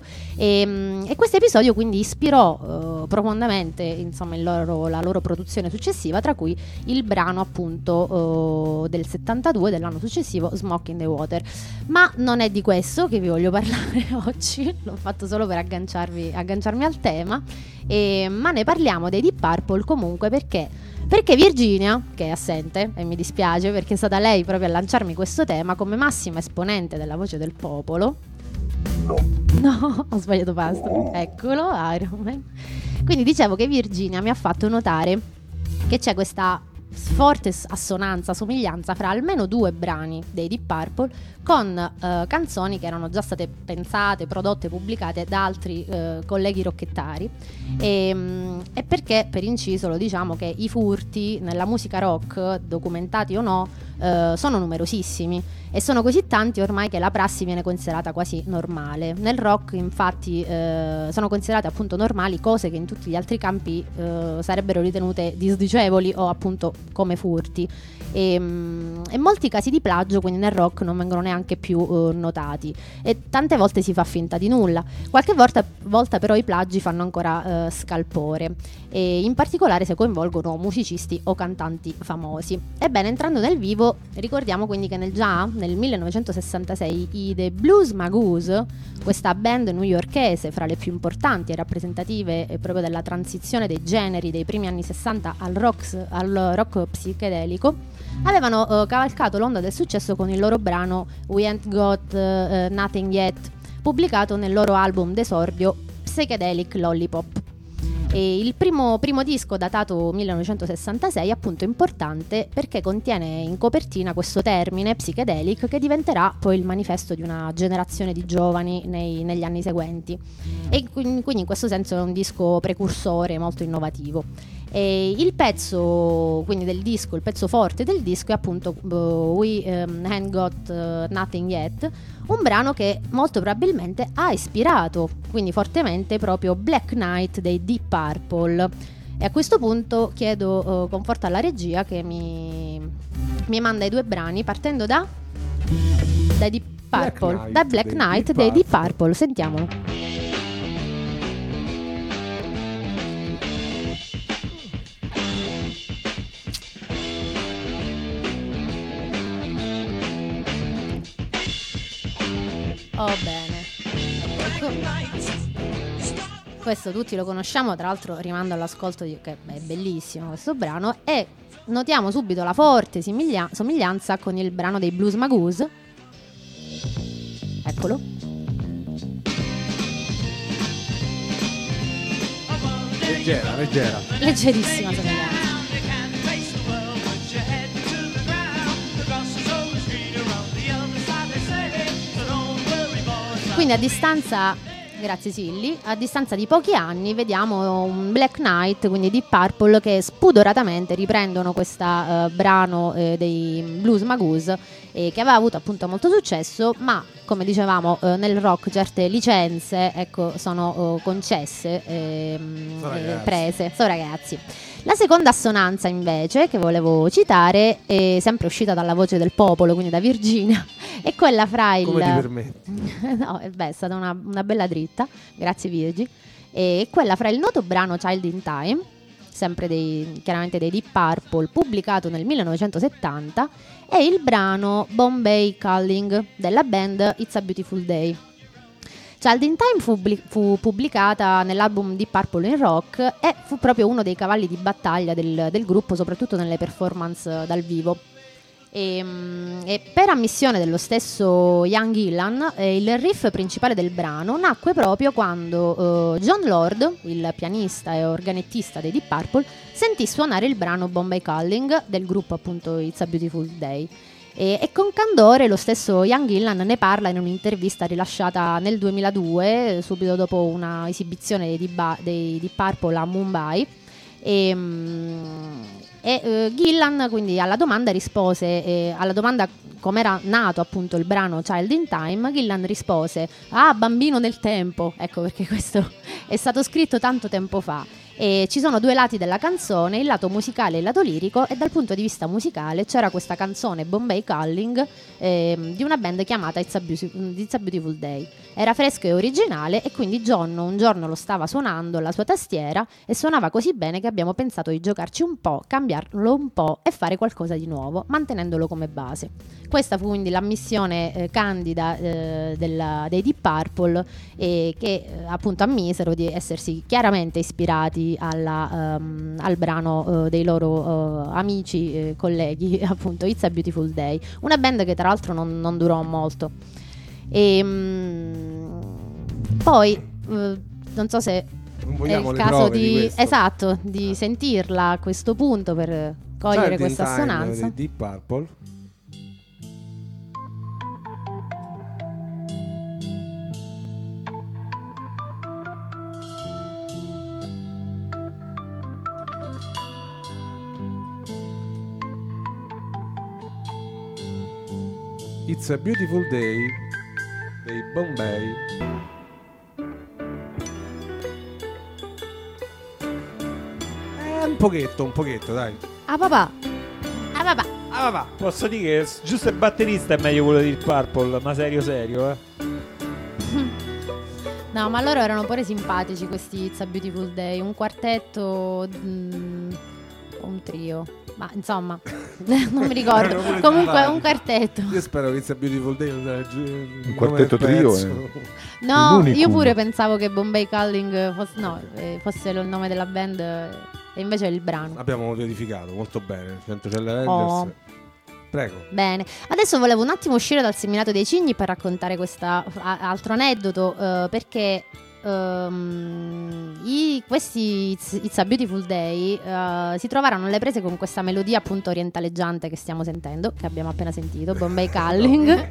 e questo episodio quindi ispirò profondamente, insomma, la loro produzione successiva, tra cui il brano appunto del 72 dell'anno successivo, Smoke in the Water. Ma non è di questo che vi voglio parlare oggi, l'ho fatto solo per agganciarmi al tema, ma ne parliamo dei Deep Purple comunque perché Virginia, che è assente, e mi dispiace perché è stata lei proprio a lanciarmi questo tema come massima esponente della voce del popolo. No, ho sbagliato pasto. Eccolo, Iron Man. Quindi dicevo che Virginia mi ha fatto notare che c'è questa forte assonanza, somiglianza fra almeno 2 brani dei Deep Purple con canzoni che erano già state pensate, prodotte, pubblicate da altri colleghi rockettari, e perché, per inciso, lo diciamo che i furti nella musica rock, documentati o no, sono numerosissimi e sono così tanti ormai che la prassi viene considerata quasi normale. Nel rock infatti sono considerate appunto normali cose che in tutti gli altri campi sarebbero ritenute disdicevoli o appunto come furti, e molti casi di plagio quindi nel rock non vengono neanche più notati, e tante volte si fa finta di nulla. Qualche volta però i plagi fanno ancora scalpore, e in particolare se coinvolgono musicisti o cantanti famosi. Ebbene, entrando nel vivo punto ricordiamo quindi che nel 1966 i The Blues Magoos, questa band newyorkese fra le più importanti e rappresentative proprio della transizione dei generi dei primi anni 60 al rock psichedelico, avevano cavalcato l'onda del successo con il loro brano We Ain't Got Nothing Yet, pubblicato nel loro album d'esordio Psychedelic Lollipop. E il primo disco, datato 1966, è appunto importante perché contiene in copertina questo termine psychedelic, che diventerà poi il manifesto di una generazione di giovani negli anni seguenti, e quindi in questo senso è un disco precursore molto innovativo. E il pezzo quindi del disco, il pezzo forte del disco è appunto We Ain't Got Nothing Yet, un brano che molto probabilmente ha ispirato quindi fortemente proprio Black Knight dei Deep Purple. E a questo punto chiedo conforto alla regia che mi manda i due brani partendo da Deep Purple, da Black Knight dei Deep Purple. Sentiamolo. Oh, bene. Questo tutti lo conosciamo, tra l'altro rimando all'ascolto che è bellissimo questo brano, e notiamo subito la forte somiglianza con il brano dei Blues Magoos. Eccolo. Leggera. Leggerissima somiglianza. Quindi a distanza, grazie Silly, a distanza di pochi anni vediamo un Black Knight, quindi Deep Purple, che spudoratamente riprendono questo brano dei Blues Magoos, che aveva avuto appunto molto successo, ma come dicevamo nel rock certe licenze sono concesse, prese, sono ragazzi. La seconda assonanza invece che volevo citare è sempre uscita dalla Voce del Popolo, quindi da Virginia, è quella fra il... Come ti permetti? No, è stata una bella dritta, grazie Virgi. È quella fra il noto brano Child in Time, sempre chiaramente dei Deep Purple, pubblicato nel 1970, e il brano Bombay Calling della band It's a Beautiful Day. Child in Time fu pubblicata nell'album Deep Purple in Rock e fu proprio uno dei cavalli di battaglia del gruppo, soprattutto nelle performance dal vivo. E per ammissione dello stesso Ian Gillan, il riff principale del brano nacque proprio quando John Lord, il pianista e organettista dei Deep Purple, sentì suonare il brano Bombay Calling del gruppo appunto It's a Beautiful Day. E con candore lo stesso Ian Gillan ne parla in un'intervista rilasciata nel 2002, subito dopo una esibizione dei Deep Purple a Mumbai. Gillan quindi alla domanda rispose, alla domanda come era nato appunto il brano Child in Time, Gillan rispose: bambino nel tempo, ecco perché questo è stato scritto tanto tempo fa. E ci sono due lati della canzone, il lato musicale e il lato lirico, e dal punto di vista musicale c'era questa canzone Bombay Calling di una band chiamata It's a Beautiful Day. Era fresco e originale, e quindi John un giorno lo stava suonando alla sua tastiera e suonava così bene che abbiamo pensato di giocarci un po', cambiarlo un po' e fare qualcosa di nuovo, mantenendolo come base. Questa fu quindi l'ammissione candida dei Deep Purple, che appunto ammisero di essersi chiaramente ispirati al brano dei loro amici, colleghi, appunto It's a Beautiful Day, una band che tra l'altro non durò molto. E poi non so se è il caso di sentirla a questo punto per cogliere questa assonanza. Di Deep Purple. It's a Beautiful Day dei Bombay. Un pochetto, dai. Papà. Posso dire che giusto il batterista è meglio quello di Purple, ma serio, No, ma loro erano pure simpatici questi It's a Beautiful Day, un quartetto, un trio. Ma insomma, non mi ricordo. Comunque un quartetto. Io spero che It's a Beautiful Day un quartetto trio. No, io pure pensavo che Bombay Calling fosse il nome della band, e invece è il brano. Abbiamo verificato molto bene. Centocelle Avengers. Prego. Bene, adesso volevo un attimo uscire dal seminato dei cigni per raccontare questo altro aneddoto, perché questi It's a Beautiful Day si trovarono alle prese con questa melodia appunto orientaleggiante che stiamo sentendo, che abbiamo appena sentito, Bombay Calling.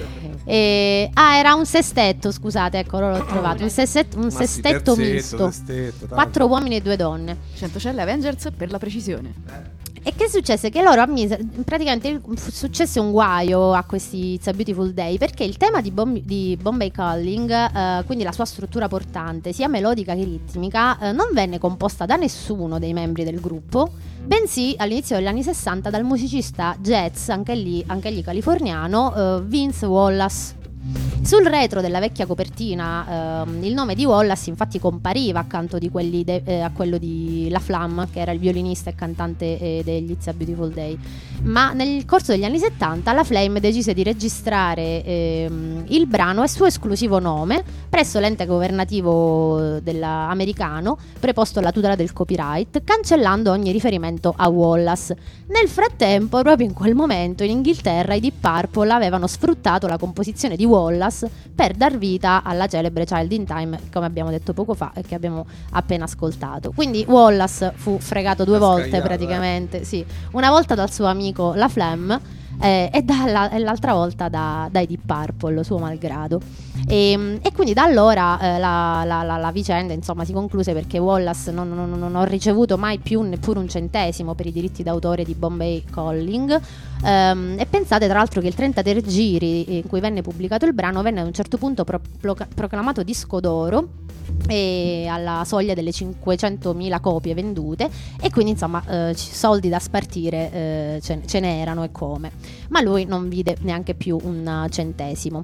Era un sestetto, scusate, ecco, l'ho trovato, un sestetto misto, 4 uomini e 2 donne. Centocelle Avengers per la precisione. E che successe? Che loro praticamente successe un guaio a questi It's a Beautiful Day, perché il tema di Bombay Calling, quindi la sua struttura portante, sia melodica che ritmica, non venne composta da nessuno dei membri del gruppo, bensì all'inizio degli anni 60 dal musicista jazz, anch'egli californiano, Vince Wallace. Sul retro della vecchia copertina il nome di Wallace infatti compariva accanto di a quello di La Flamme, che era il violinista e cantante degli It's a Beautiful Day. Ma nel corso degli anni 70 la Flame decise di registrare il brano a suo esclusivo nome presso l'ente governativo americano preposto alla tutela del copyright, cancellando ogni riferimento a Wallace. Nel frattempo, proprio in quel momento, in Inghilterra i Deep Purple avevano sfruttato la composizione di Wallace per dar vita alla celebre Child in Time, come abbiamo detto poco fa e che abbiamo appena ascoltato. Quindi Wallace fu fregato 2 volte praticamente, sì, una volta dal suo amico La Flamme e l'altra volta dai Deep Purple, suo malgrado. E quindi da allora la vicenda insomma si concluse, perché Wallace non ha ricevuto mai più neppure un centesimo per i diritti d'autore di Bombay Calling. E pensate tra l'altro che il 33 giri in cui venne pubblicato il brano venne ad un certo punto proclamato disco d'oro, e alla soglia delle 500.000 copie vendute, e quindi insomma soldi da spartire ce n'erano e come, ma lui non vide neanche più un centesimo.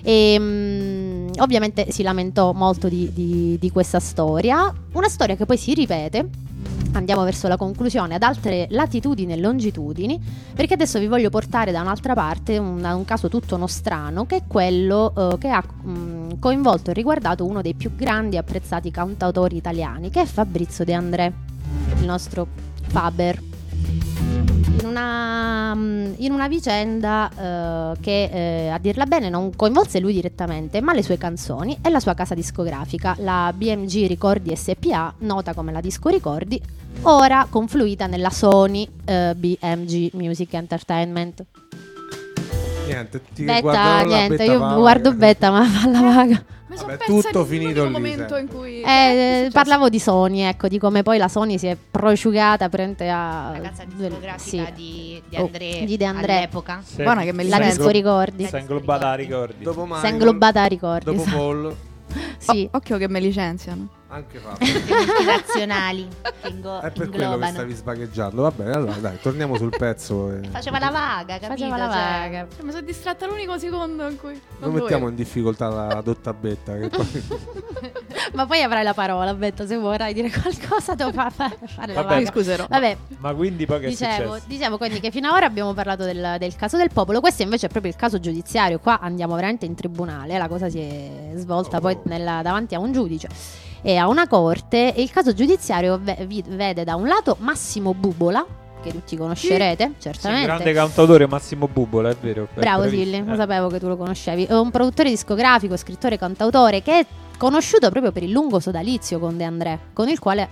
E ovviamente si lamentò molto di questa storia, una storia che poi si ripete. Andiamo verso la conclusione ad altre latitudini e longitudini, perché adesso vi voglio portare da un'altra parte un caso tutto nostrano, che è quello che ha coinvolto e riguardato uno dei più grandi e apprezzati cantautori italiani, che è Fabrizio De André, il nostro Faber. In una vicenda che a dirla bene non coinvolse lui direttamente, ma le sue canzoni e la sua casa discografica, la BMG Ricordi SPA, nota come la Disco Ricordi, ora confluita nella Sony BMG Music Entertainment. Niente, Betta, niente, io guardo Betta, ma fa la vaga. Vabbè, tutto finito lì. Momento in cui parlavo di Sony, ecco, di come poi la Sony si è prosciugata prende a la casa discografica sì. di André, di De André all'epoca. Sì. Buona che me la Disco Ricordi. Si è inglobata a ricordi. Dopo Michael, si è inglobata a ricordi. Dopo esatto. Paul. Sì. Occhio che me licenziano. Anche Le multinazionali è per quello che stavi svagheggiando. Va bene, allora dai, torniamo sul pezzo. Faceva la vaga, capito? Faceva la vaga. Mi sono distratta l'unico secondo in cui non mettiamo in difficoltà la dotta Betta che poi... Ma poi avrai la parola, Betta, se vorrai dire qualcosa devo fare la vaga. Mi scuserò. Vabbè. Ma quindi poi che è successo? Dicevo quindi che fino ad ora abbiamo parlato del caso del popolo. Questo invece è proprio il caso giudiziario. Qua andiamo veramente in tribunale. La cosa si è svolta poi davanti a un giudice e a una corte. E il caso giudiziario vede da un lato Massimo Bubola, che tutti conoscerete, certamente. Sì, grande cantautore Massimo Bubola, è vero. Bravo Silly, lo sapevo che tu lo conoscevi. È un produttore discografico, scrittore, cantautore, che è conosciuto proprio per il lungo sodalizio con De André, con il quale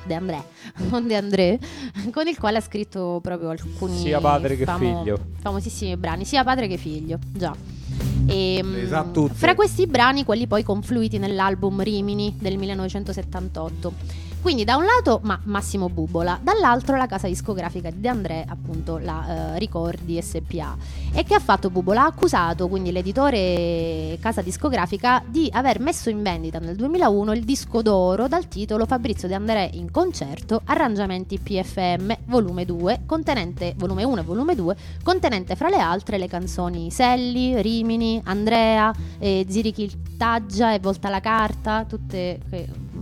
ha scritto proprio alcuni sia padre che figlio, famosissimi brani, sia padre che figlio, già. Esatto, fra questi brani quelli poi confluiti nell'album Rimini del 1978. Quindi da un lato Massimo Bubola, dall'altro la casa discografica di De André, appunto la Ricordi SPA. E che ha fatto Bubola? Ha accusato quindi l'editore casa discografica di aver messo in vendita nel 2001 il disco d'oro dal titolo Fabrizio De André in concerto, arrangiamenti PFM, volume 2, contenente volume 1 e volume 2, contenente fra le altre le canzoni Selli, Rimini, Andrea, Zirichi il Taggia e Volta la Carta, tutte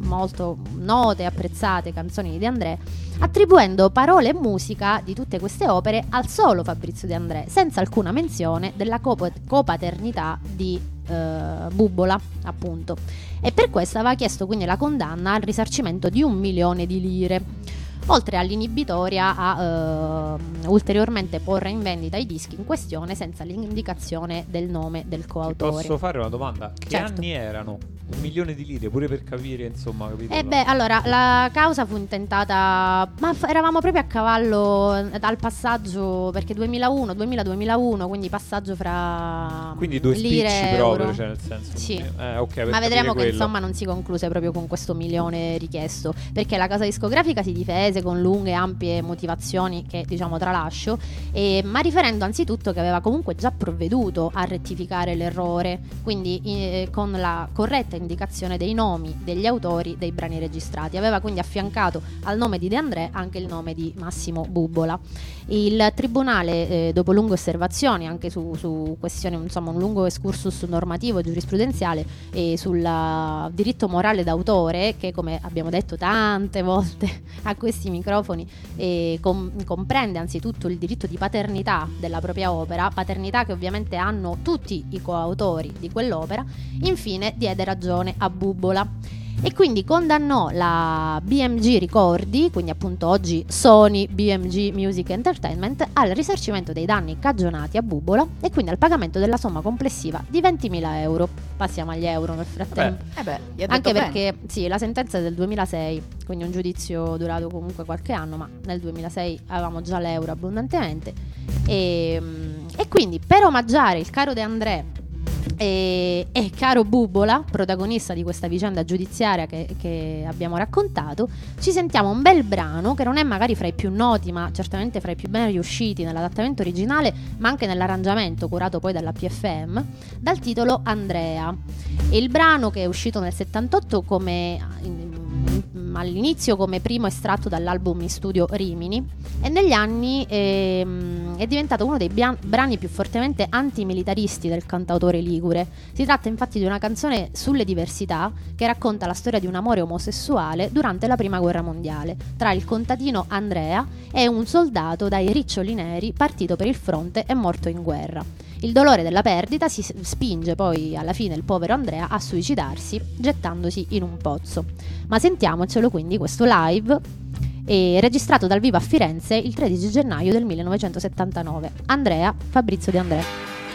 molto note e apprezzate canzoni di De André, attribuendo parole e musica di tutte queste opere al solo Fabrizio De André, senza alcuna menzione della copaternità di Bubbola, appunto. E per questo aveva chiesto quindi la condanna al risarcimento di 1 milione di lire, oltre all'inibitoria a ulteriormente porre in vendita i dischi in questione senza l'indicazione del nome del coautore. Posso fare una domanda? Che Certo. anni erano? 1 milione di lire, pure per capire, insomma, capito? Allora, la causa fu intentata, ma eravamo proprio a cavallo dal passaggio, perché 2000-2001, quindi passaggio fra Quindi due lire spicci e proprio, euro. cioè nel senso. Sì. Ok, per Ma capire vedremo che quello. insomma non si concluse proprio con questo milione richiesto, perché la casa discografica si difese con lunghe e ampie motivazioni che diciamo tralascio, ma riferendo anzitutto che aveva comunque già provveduto a rettificare l'errore, quindi con la corretta indicazione dei nomi degli autori dei brani registrati. Aveva quindi affiancato al nome di De André anche il nome di Massimo Bubbola. Il tribunale, dopo lunghe osservazioni anche su questioni, insomma un lungo excursus normativo e giurisprudenziale sul diritto morale d'autore, che come abbiamo detto tante volte a questi microfoni comprende anzitutto il diritto di paternità della propria opera, paternità che ovviamente hanno tutti i coautori di quell'opera, infine diede ragione a Bubbola e quindi condannò la BMG Ricordi, quindi appunto oggi Sony BMG Music Entertainment, al risarcimento dei danni cagionati a Bubbola e quindi al pagamento della somma complessiva di 20.000 euro. Passiamo agli euro nel frattempo. gli ha detto Anche bene. perché sì, la sentenza è del 2006, quindi un giudizio durato comunque qualche anno, ma nel 2006 avevamo già l'euro abbondantemente e quindi per omaggiare il caro De André e caro Bubbola, protagonista di questa vicenda giudiziaria che abbiamo raccontato, ci sentiamo un bel brano che non è magari fra i più noti, ma certamente fra i più ben riusciti nell'adattamento originale, ma anche nell'arrangiamento curato poi dalla PFM, dal titolo Andrea. E il brano, che è uscito nel 78 all'inizio come primo estratto dall'album in studio Rimini, e negli anni è diventato uno dei brani più fortemente antimilitaristi del cantautore ligure. Si tratta infatti di una canzone sulle diversità che racconta la storia di un amore omosessuale durante la prima guerra mondiale tra il contadino Andrea e un soldato dai riccioli neri partito per il fronte e morto in guerra. Il dolore della perdita si spinge poi alla fine il povero Andrea a suicidarsi gettandosi in un pozzo. Ma sentiamocelo quindi questo live, registrato dal vivo a Firenze il 13 gennaio del 1979. Andrea, Fabrizio De André.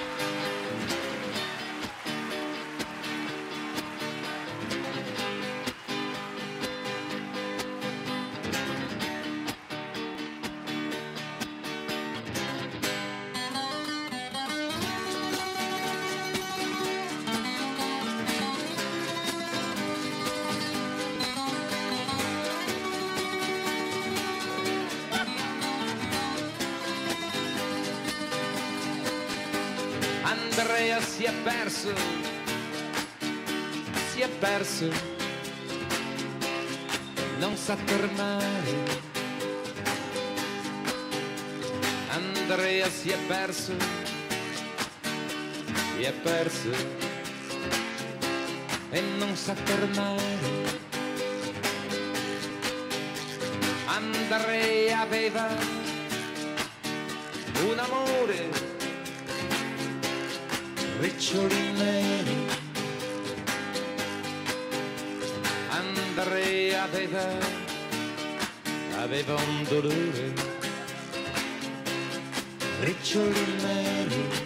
Andrea si è perso, non sa tornare. Andrea si è perso e non sa tornare. Andrea aveva un amore, riccioli neri. Andrea aveva un dolore, riccioli neri.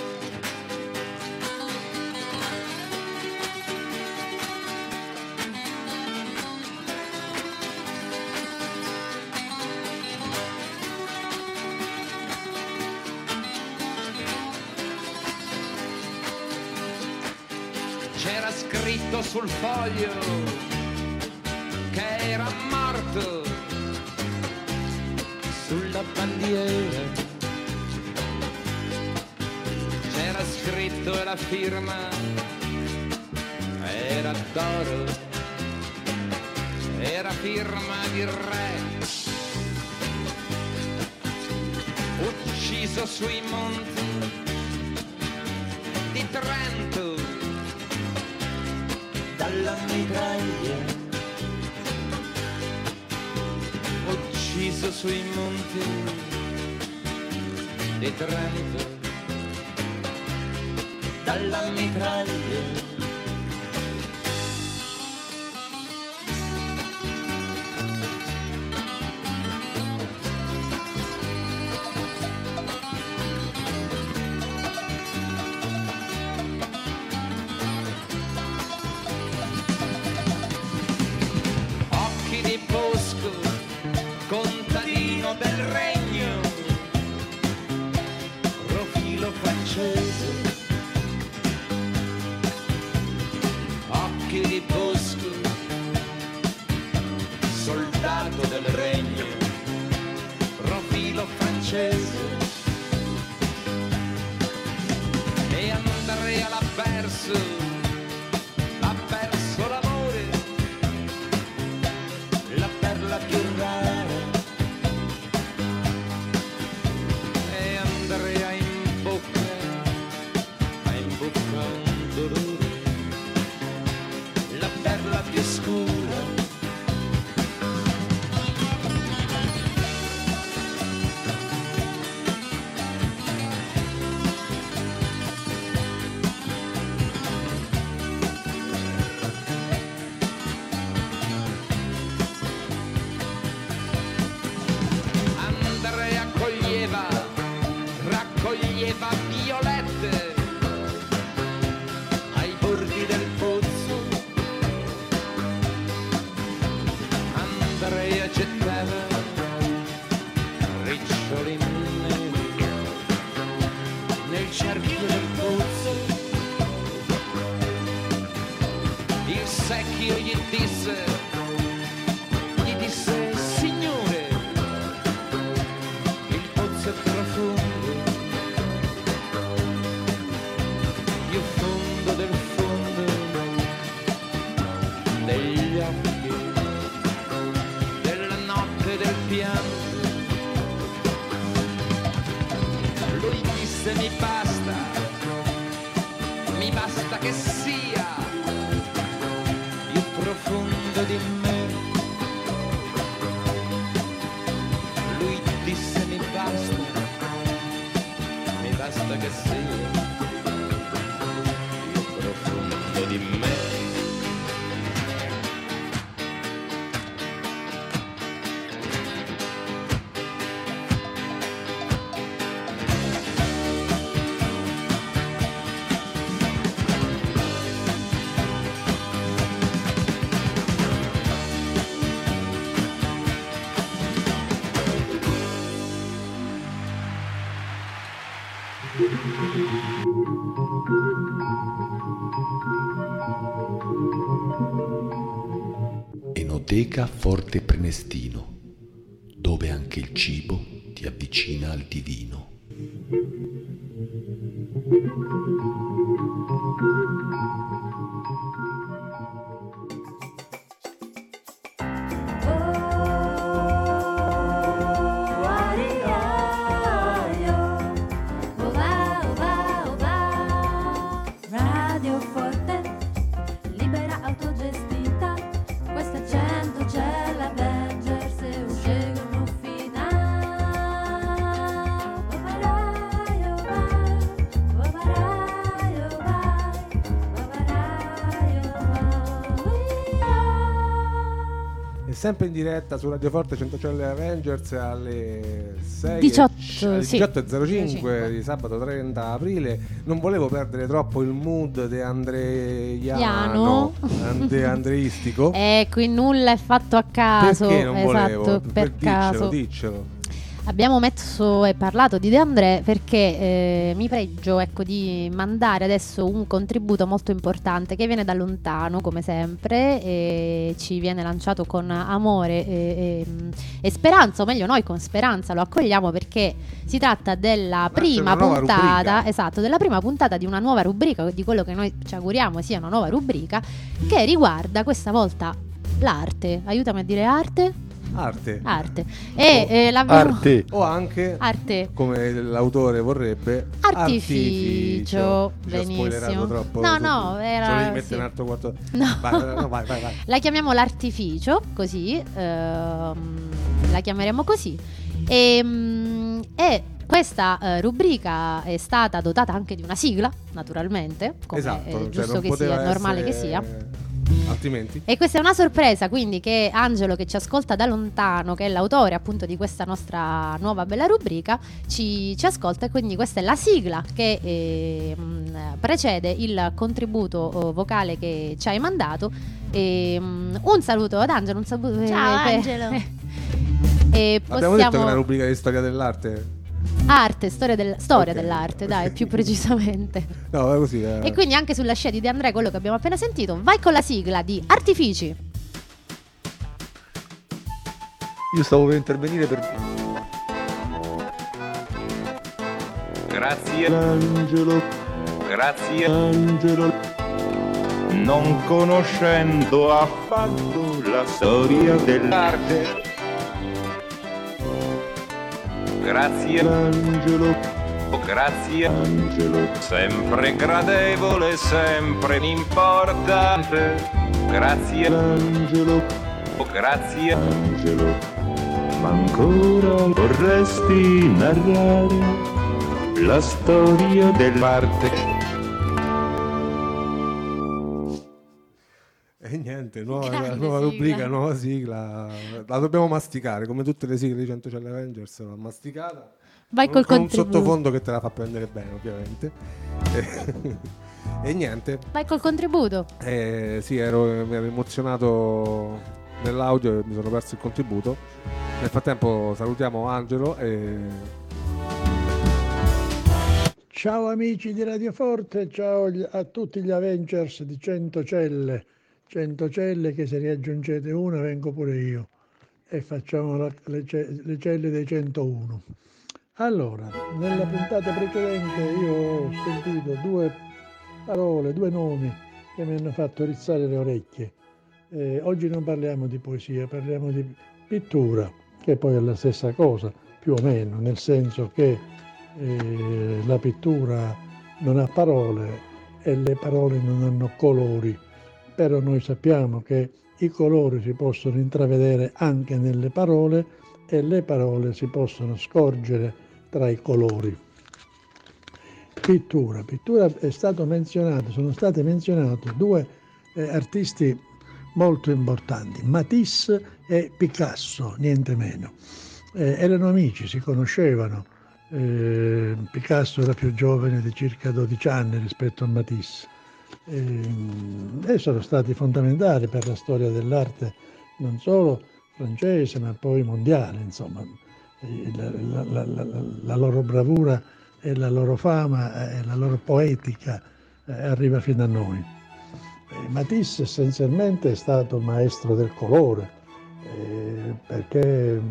C'era scritto sul foglio che era morto, sulla bandiera c'era scritto e la firma era d'oro, era firma di re, ucciso sui monti di Trento dalla mitraglia sceso sui monti di Trento dalla mitraglia. Occhi di bosco, contadino del regno, profilo francese. Occhi di bosco, soldato del regno, profilo francese. E Andrea l'ha perso l'amore, la perla più rara. E Andrea in bocca un dolore, la perla più scura. Andrea raccoglieva violette ai bordi del pozzo. Andrea gettava riccioli neri nel cerchio del pozzo. Il secchio gli disse signore, il pozzo è profondo, io fondo del fondo degli occhi, della notte del pianto. Lui disse mi basta che sia più profondo di me. Lui disse mi basta che sia più profondo di me. Enoteca Forte Prenestino, dove anche il cibo ti avvicina al divino. Radio Forte, libera autogestita, questa 100 c'è l'Avengers e usciremo sempre in diretta su Radio Forte 100 Avengers alle 6 18:05 di sabato 30 aprile. Non volevo perdere troppo il mood de andreistico. Qui nulla è fatto a caso. Perché non volevo? Per caso. Diccelo. Abbiamo messo e parlato di De André perché mi pregio di mandare adesso un contributo molto importante che viene da lontano, come sempre, e ci viene lanciato con amore e speranza, o meglio noi con speranza lo accogliamo, perché si tratta della prima puntata, della prima puntata di una nuova rubrica, di quello che noi ci auguriamo sia una nuova rubrica, che riguarda questa volta l'arte. Aiutami a dire arte. Arte. O anche arte, come l'autore vorrebbe, artificio. Benissimo. Troppo. No, era. Se devi mettere un altro quarto. No. Vai. La chiamiamo l'artificio, così. la chiameremo così. E questa rubrica è stata dotata anche di una sigla, naturalmente, come Esatto, è giusto non che poteva sia, normale che essere sia. altrimenti. E questa è una sorpresa, quindi, che Angelo, che ci ascolta da lontano, che è l'autore appunto di questa nostra nuova bella rubrica, ci ascolta, e quindi questa è la sigla che precede il contributo vocale che ci hai mandato. Un saluto ad Angelo, un saluto. Ciao Angelo. E Abbiamo detto che è una rubrica di storia dell'arte. Arte, storia dell'arte, dai, più precisamente. No, è così. E quindi anche sulla scia di De André, quello che abbiamo appena sentito, vai con la sigla di Artifici. Io stavo per intervenire per... Grazie Angelo, Grazie Angelo. Non conoscendo affatto la storia dell'arte. Grazie Angelo, Grazie Angelo. Sempre gradevole, sempre importante. Grazie Angelo, Grazie Angelo. Ma ancora vorresti narrare la storia dell'arte? E niente, Grande nuova sigla. rubrica, nuova sigla. La dobbiamo masticare, come tutte le sigle di 100 Celle Avengers, va masticata. Vai col con un contributo. sottofondo che te la fa prendere bene, ovviamente. E niente. Vai col contributo. Sì, mi ero emozionato nell'audio e mi sono perso il contributo. Nel frattempo salutiamo Angelo e... Ciao amici di Radio Forte, ciao a tutti gli Avengers di 100 Celle. 100 Celle, che se ne aggiungete una vengo pure io e facciamo le celle dei 101. Allora, nella puntata precedente io ho sentito due parole, due nomi che mi hanno fatto rizzare le orecchie. Oggi non parliamo di poesia, parliamo di pittura, che poi è la stessa cosa, più o meno, nel senso che la pittura non ha parole e le parole non hanno colori, però noi sappiamo che i colori si possono intravedere anche nelle parole e le parole si possono scorgere tra i colori. Pittura è stato menzionato, sono stati menzionati due artisti molto importanti, Matisse e Picasso, niente meno. Erano amici, si conoscevano. Picasso era più giovane di circa 12 anni rispetto a Matisse e sono stati fondamentali per la storia dell'arte non solo francese ma poi mondiale, insomma. La loro bravura e la loro fama e la loro poetica arriva fino a noi. Matisse essenzialmente è stato il maestro del colore perché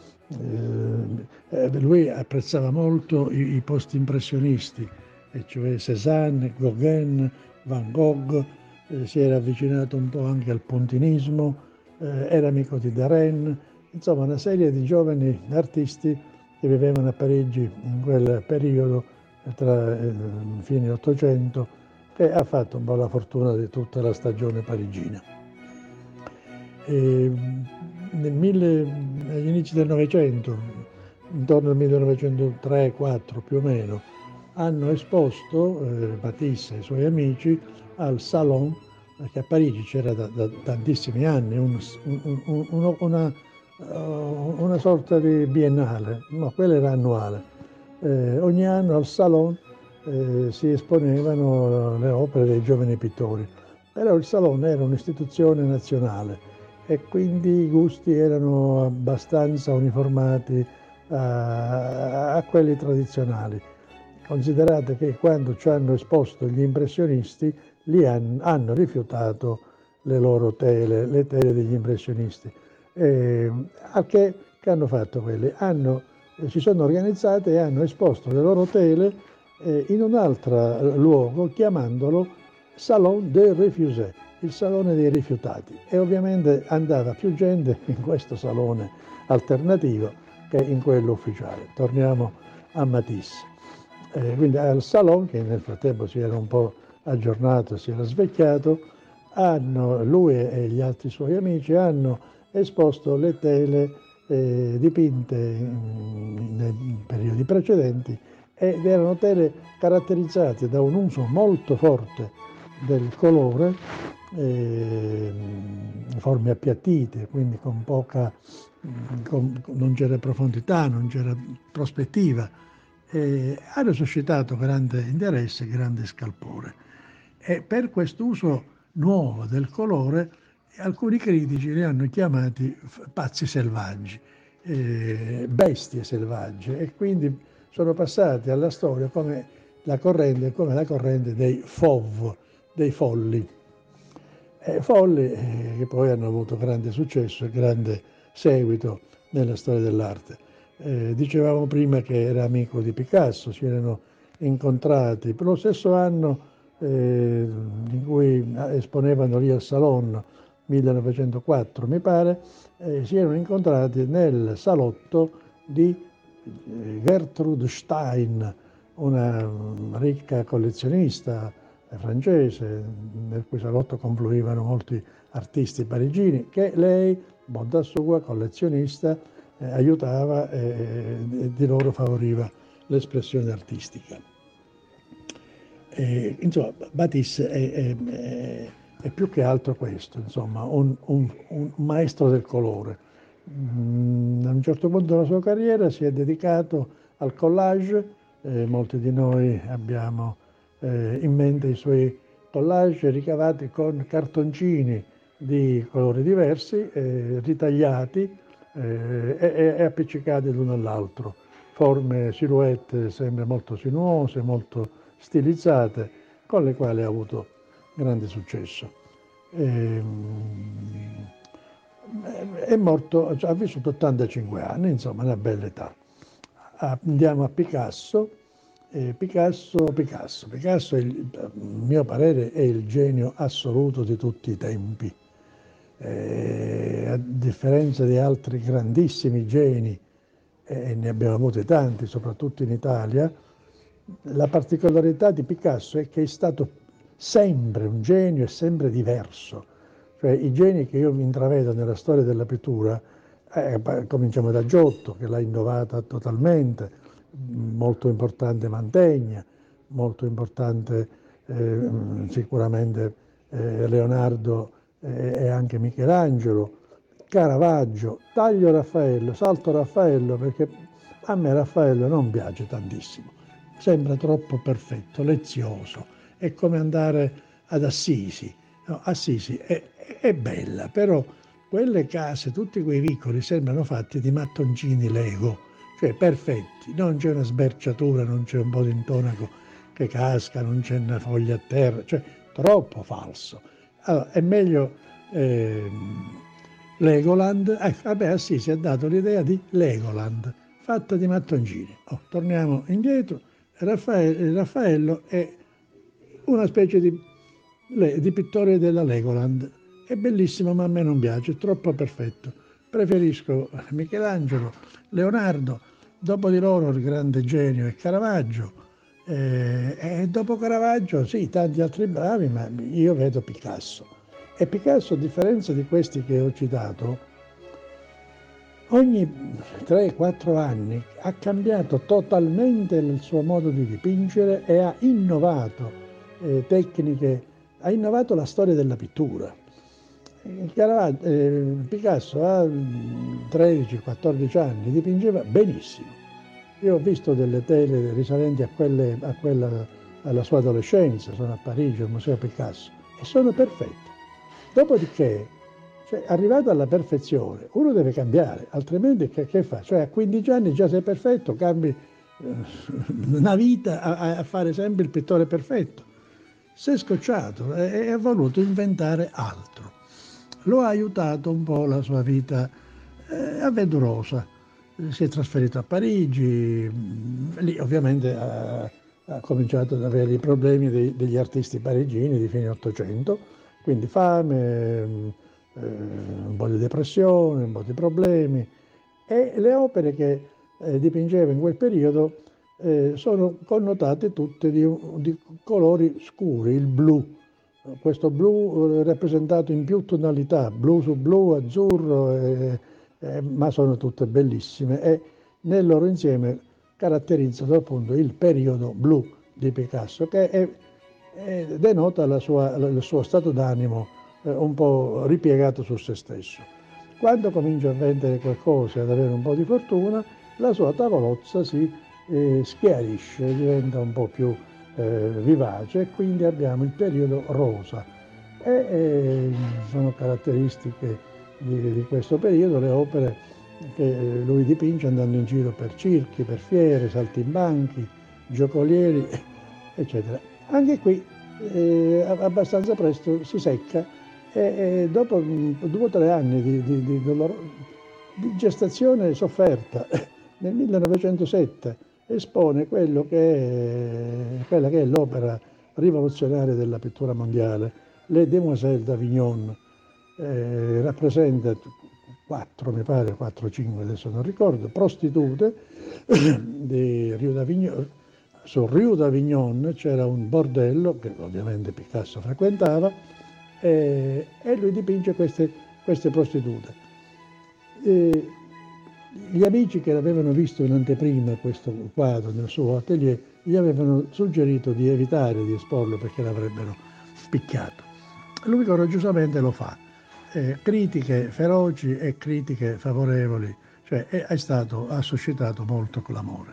lui apprezzava molto i post-impressionisti, e cioè Cézanne, Gauguin, Van Gogh, si era avvicinato un po' anche al puntinismo, era amico di Derain, insomma una serie di giovani artisti che vivevano a Parigi in quel periodo tra fine Ottocento, che ha fatto un po' la fortuna di tutta la stagione parigina. Agli inizi del Novecento, intorno al 1903-4 più o meno, hanno esposto Matisse e i suoi amici al Salon, perché a Parigi c'era da tantissimi anni una sorta di biennale, no, quella era annuale. Ogni anno al Salon si esponevano le opere dei giovani pittori, però il Salon era un'istituzione nazionale e quindi i gusti erano abbastanza uniformati a quelli tradizionali. Considerate che quando ci hanno esposto gli impressionisti, hanno rifiutato le loro tele, le tele degli impressionisti. Che hanno fatto quelli? Si sono organizzate e hanno esposto le loro tele in un altro luogo, chiamandolo Salon des Refusés, il salone dei rifiutati. E ovviamente andava più gente in questo salone alternativo che in quello ufficiale. Torniamo a Matisse. Quindi al Salon, che nel frattempo si era un po' aggiornato, si era svecchiato, lui e gli altri suoi amici hanno esposto le tele dipinte nei periodi precedenti, ed erano tele caratterizzate da un uso molto forte del colore, forme appiattite, quindi con poca, non c'era profondità, non c'era prospettiva. Hanno suscitato grande interesse, grande scalpore. E per quest'uso nuovo del colore alcuni critici li hanno chiamati pazzi selvaggi, bestie selvagge, e quindi sono passati alla storia come la corrente dei fauve, dei folli. Folli che poi hanno avuto grande successo e grande seguito nella storia dell'arte. Dicevamo prima che era amico di Picasso, si erano incontrati per lo stesso anno in cui esponevano lì al Salon, 1904 mi pare, si erano incontrati nel salotto di Gertrude Stein, una ricca collezionista francese, nel cui salotto confluivano molti artisti parigini, che lei, bontà sua, collezionista, aiutava e di loro favoriva l'espressione artistica. Insomma, Matisse è più che altro questo, insomma, un maestro del colore. A un certo punto della sua carriera si è dedicato al collage, molti di noi abbiamo in mente i suoi collage ricavati con cartoncini di colori diversi, ritagliati e appiccicati l'uno all'altro, forme, silhouette sempre molto sinuose, molto stilizzate, con le quali ha avuto grande successo. È morto, ha vissuto 85 anni, insomma, una bella età. Andiamo a Picasso. Picasso, a mio parere, è il genio assoluto di tutti i tempi. A differenza di altri grandissimi geni, e ne abbiamo avuti tanti, soprattutto in Italia, la particolarità di Picasso è che è stato sempre un genio e sempre diverso. Cioè, i geni che io mi intravedo nella storia della pittura, cominciamo da Giotto, che l'ha innovata totalmente, molto importante Mantegna, molto importante sicuramente Leonardo e anche Michelangelo, Caravaggio, taglio Raffaello, salto Raffaello, perché a me Raffaello non piace tantissimo, sembra troppo perfetto, lezioso, è come andare ad Assisi. No, Assisi è bella, però quelle case, tutti quei vicoli sembrano fatti di mattoncini Lego, cioè perfetti, non c'è una sberciatura, non c'è un po' di intonaco che casca, non c'è una foglia a terra, cioè troppo falso. Allora, è meglio Legoland, Assisi ha dato l'idea di Legoland, fatta di mattoncini. Torniamo indietro, Raffaello è una specie di pittore della Legoland, è bellissimo ma a me non piace, è troppo perfetto. Preferisco Michelangelo, Leonardo, dopo di loro il grande genio è Caravaggio, e dopo Caravaggio sì, tanti altri bravi, ma io vedo Picasso. E Picasso, a differenza di questi che ho citato, ogni 3-4 anni ha cambiato totalmente il suo modo di dipingere e ha innovato tecniche, ha innovato la storia della pittura. Picasso a 13-14 anni dipingeva benissimo. Io ho visto delle tele risalenti alla sua adolescenza, sono a Parigi, al Museo Picasso, e sono perfette. Dopodiché, arrivato alla perfezione, uno deve cambiare, altrimenti che fa? Cioè a 15 anni già sei perfetto, cambi una vita a fare sempre il pittore perfetto. Si è scocciato e ha voluto inventare altro. Lo ha aiutato un po' la sua vita avventurosa. Si è trasferito a Parigi, lì ovviamente ha cominciato ad avere i problemi degli artisti parigini di fine Ottocento, quindi fame, un po' di depressione, un po' di problemi, e le opere che dipingeva in quel periodo sono connotate tutte di colori scuri, il blu. Questo blu rappresentato in più tonalità, blu su blu, azzurro, ma sono tutte bellissime e nel loro insieme caratterizzano appunto il periodo blu di Picasso, che denota il suo stato d'animo un po' ripiegato su se stesso. Quando comincia a vendere qualcosa e ad avere un po' di fortuna, la sua tavolozza si schiarisce, diventa un po' più vivace, e quindi abbiamo il periodo rosa. Sono caratteristiche di questo periodo le opere che lui dipinge andando in giro per circhi, per fiere, saltimbanchi, giocolieri, eccetera. Anche qui abbastanza presto si secca e dopo 2 o 3 anni di gestazione sofferta, nel 1907 espone quella che è l'opera rivoluzionaria della pittura mondiale, Les Demoiselles d'Avignon. Rappresenta 4 o 5, adesso non ricordo, prostitute di Rio d'Avignon. Su Rio d'Avignon c'era un bordello che ovviamente Picasso frequentava e lui dipinge queste prostitute. Gli amici che l'avevano visto in anteprima questo quadro nel suo atelier gli avevano suggerito di evitare di esporlo perché l'avrebbero picchiato. Lui coraggiosamente lo fa. Critiche feroci e critiche favorevoli, cioè ha suscitato molto clamore.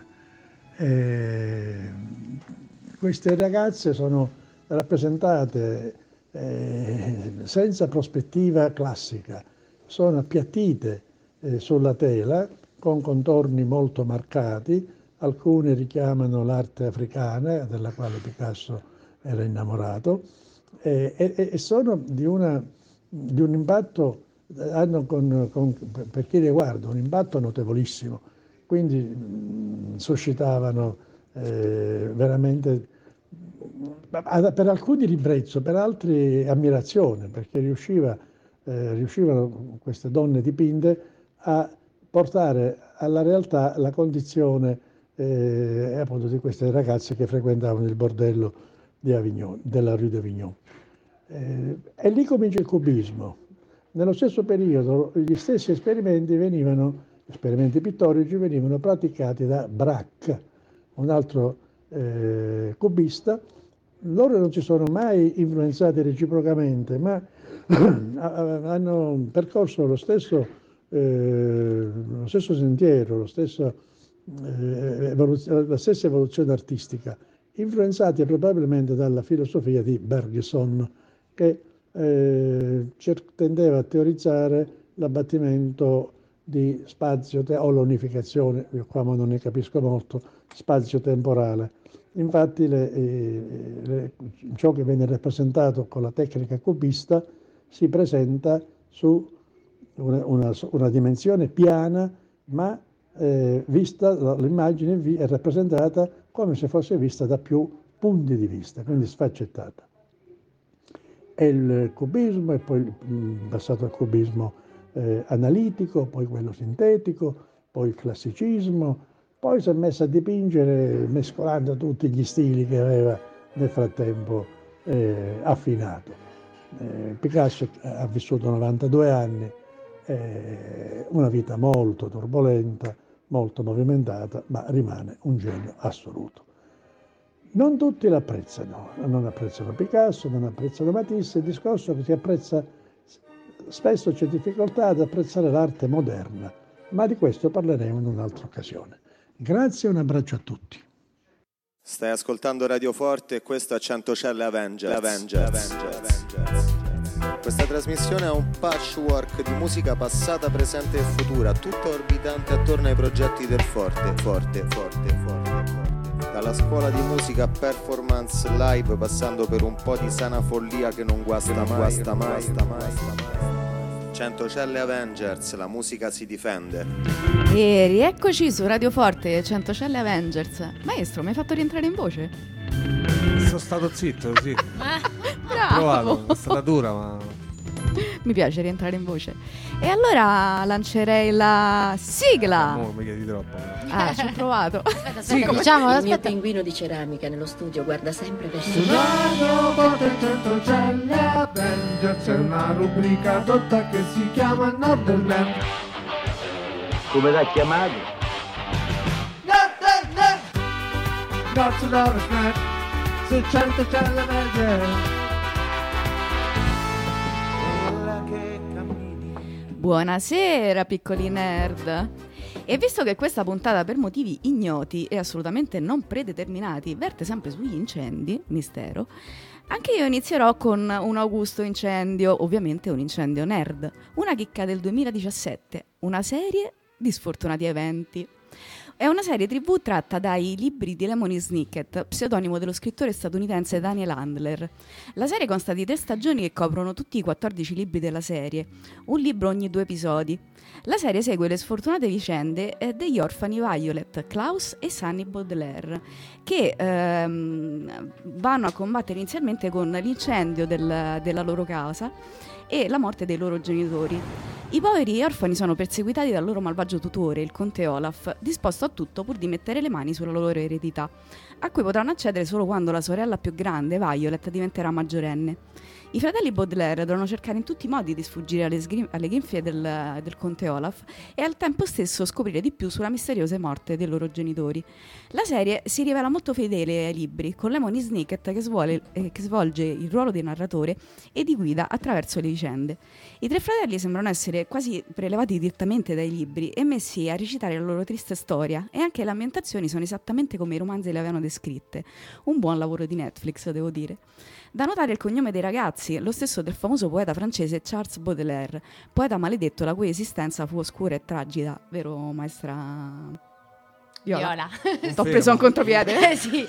Queste ragazze sono rappresentate senza prospettiva classica, sono appiattite sulla tela con contorni molto marcati, alcune richiamano l'arte africana della quale Picasso era innamorato e sono di un impatto, hanno per chi le guarda un impatto notevolissimo, quindi suscitavano veramente per alcuni ribrezzo, per altri ammirazione, perché riuscivano queste donne dipinte a portare alla realtà la condizione appunto di queste ragazze che frequentavano il bordello di Avignon, della Rue d'Avignon. E lì comincia il cubismo. Nello stesso periodo gli stessi esperimenti pittorici venivano praticati da Braque, un altro cubista. Loro non si sono mai influenzati reciprocamente, ma hanno percorso lo stesso sentiero, la stessa evoluzione artistica, influenzati probabilmente dalla filosofia di Bergson, che tendeva a teorizzare l'abbattimento di spazio o l'unificazione, io qua non ne capisco molto, spazio-temporale. Infatti ciò che viene rappresentato con la tecnica cubista si presenta su una dimensione piana, ma l'immagine è rappresentata come se fosse vista da più punti di vista, quindi sfaccettata. E il cubismo è poi passato al cubismo analitico, poi quello sintetico, poi il classicismo, poi si è messo a dipingere mescolando tutti gli stili che aveva nel frattempo affinato. Picasso ha vissuto 92 anni, una vita molto turbolenta, molto movimentata, ma rimane un genio assoluto. Non tutti l'apprezzano, non apprezzano Picasso, non apprezzano Matisse, il discorso che si apprezza, spesso c'è difficoltà ad apprezzare l'arte moderna, ma di questo parleremo in un'altra occasione. Grazie e un abbraccio a tutti. Stai ascoltando Radio Forte e questo è Centocelle Avengers. Questa trasmissione è un patchwork di musica passata, presente e futura, tutta orbitante attorno ai progetti del Forte. Dalla scuola di musica performance live, passando per un po' di sana follia che non guasta mai. Centocelle Avengers, la musica si difende. E rieccoci su Radio Forte, Centocelle Avengers. Maestro, mi hai fatto rientrare in voce? Sono stato zitto, sì. Bravo. Provato, è stata dura, ma Mi piace rientrare in voce. E allora lancerei la sigla. no, mi chiedi troppo. Ah, ci ho provato. Aspetta, diciamo, Il mio pinguino di ceramica nello studio guarda sempre verso Radio Forte Centocelle Avengers è una rubrica dotta che si chiama Nord del Land. come l'ha chiamato? Grazie Snap, su 100 celle medie. Buonasera piccoli nerd. E visto che questa puntata per motivi ignoti e assolutamente non predeterminati verte sempre sugli incendi, mistero, anche io inizierò con un augusto incendio, ovviamente un incendio nerd, una chicca del 2017, una serie di sfortunati eventi. È una serie TV tratta dai libri di Lemony Snicket, pseudonimo dello scrittore statunitense Daniel Handler. La serie consta di 3 stagioni che coprono tutti i 14 libri della serie, un libro ogni 2 episodi. La serie segue le sfortunate vicende degli orfani Violet, Klaus e Sunny Baudelaire, che vanno a combattere inizialmente con l'incendio della loro casa e la morte dei loro genitori. I poveri orfani sono perseguitati dal loro malvagio tutore, il conte Olaf, disposto a tutto pur di mettere le mani sulla loro eredità, a cui potranno accedere solo quando la sorella più grande, Violet, diventerà maggiorenne. I fratelli Baudelaire dovranno cercare in tutti i modi di sfuggire alle grinfie del conte Olaf e al tempo stesso scoprire di più sulla misteriosa morte dei loro genitori. La serie si rivela molto fedele ai libri, con Lemony Snicket che svolge il ruolo di narratore e di guida attraverso le vicende. I 3 fratelli sembrano essere quasi prelevati direttamente dai libri e messi a recitare la loro triste storia, e anche le ambientazioni sono esattamente come i romanzi le avevano descritte. Un buon lavoro di Netflix, devo dire. Da notare il cognome dei ragazzi, lo stesso del famoso poeta francese Charles Baudelaire, poeta maledetto la cui esistenza fu oscura e tragica, vero maestra Viola? T'ho preso un contropiede? Sì.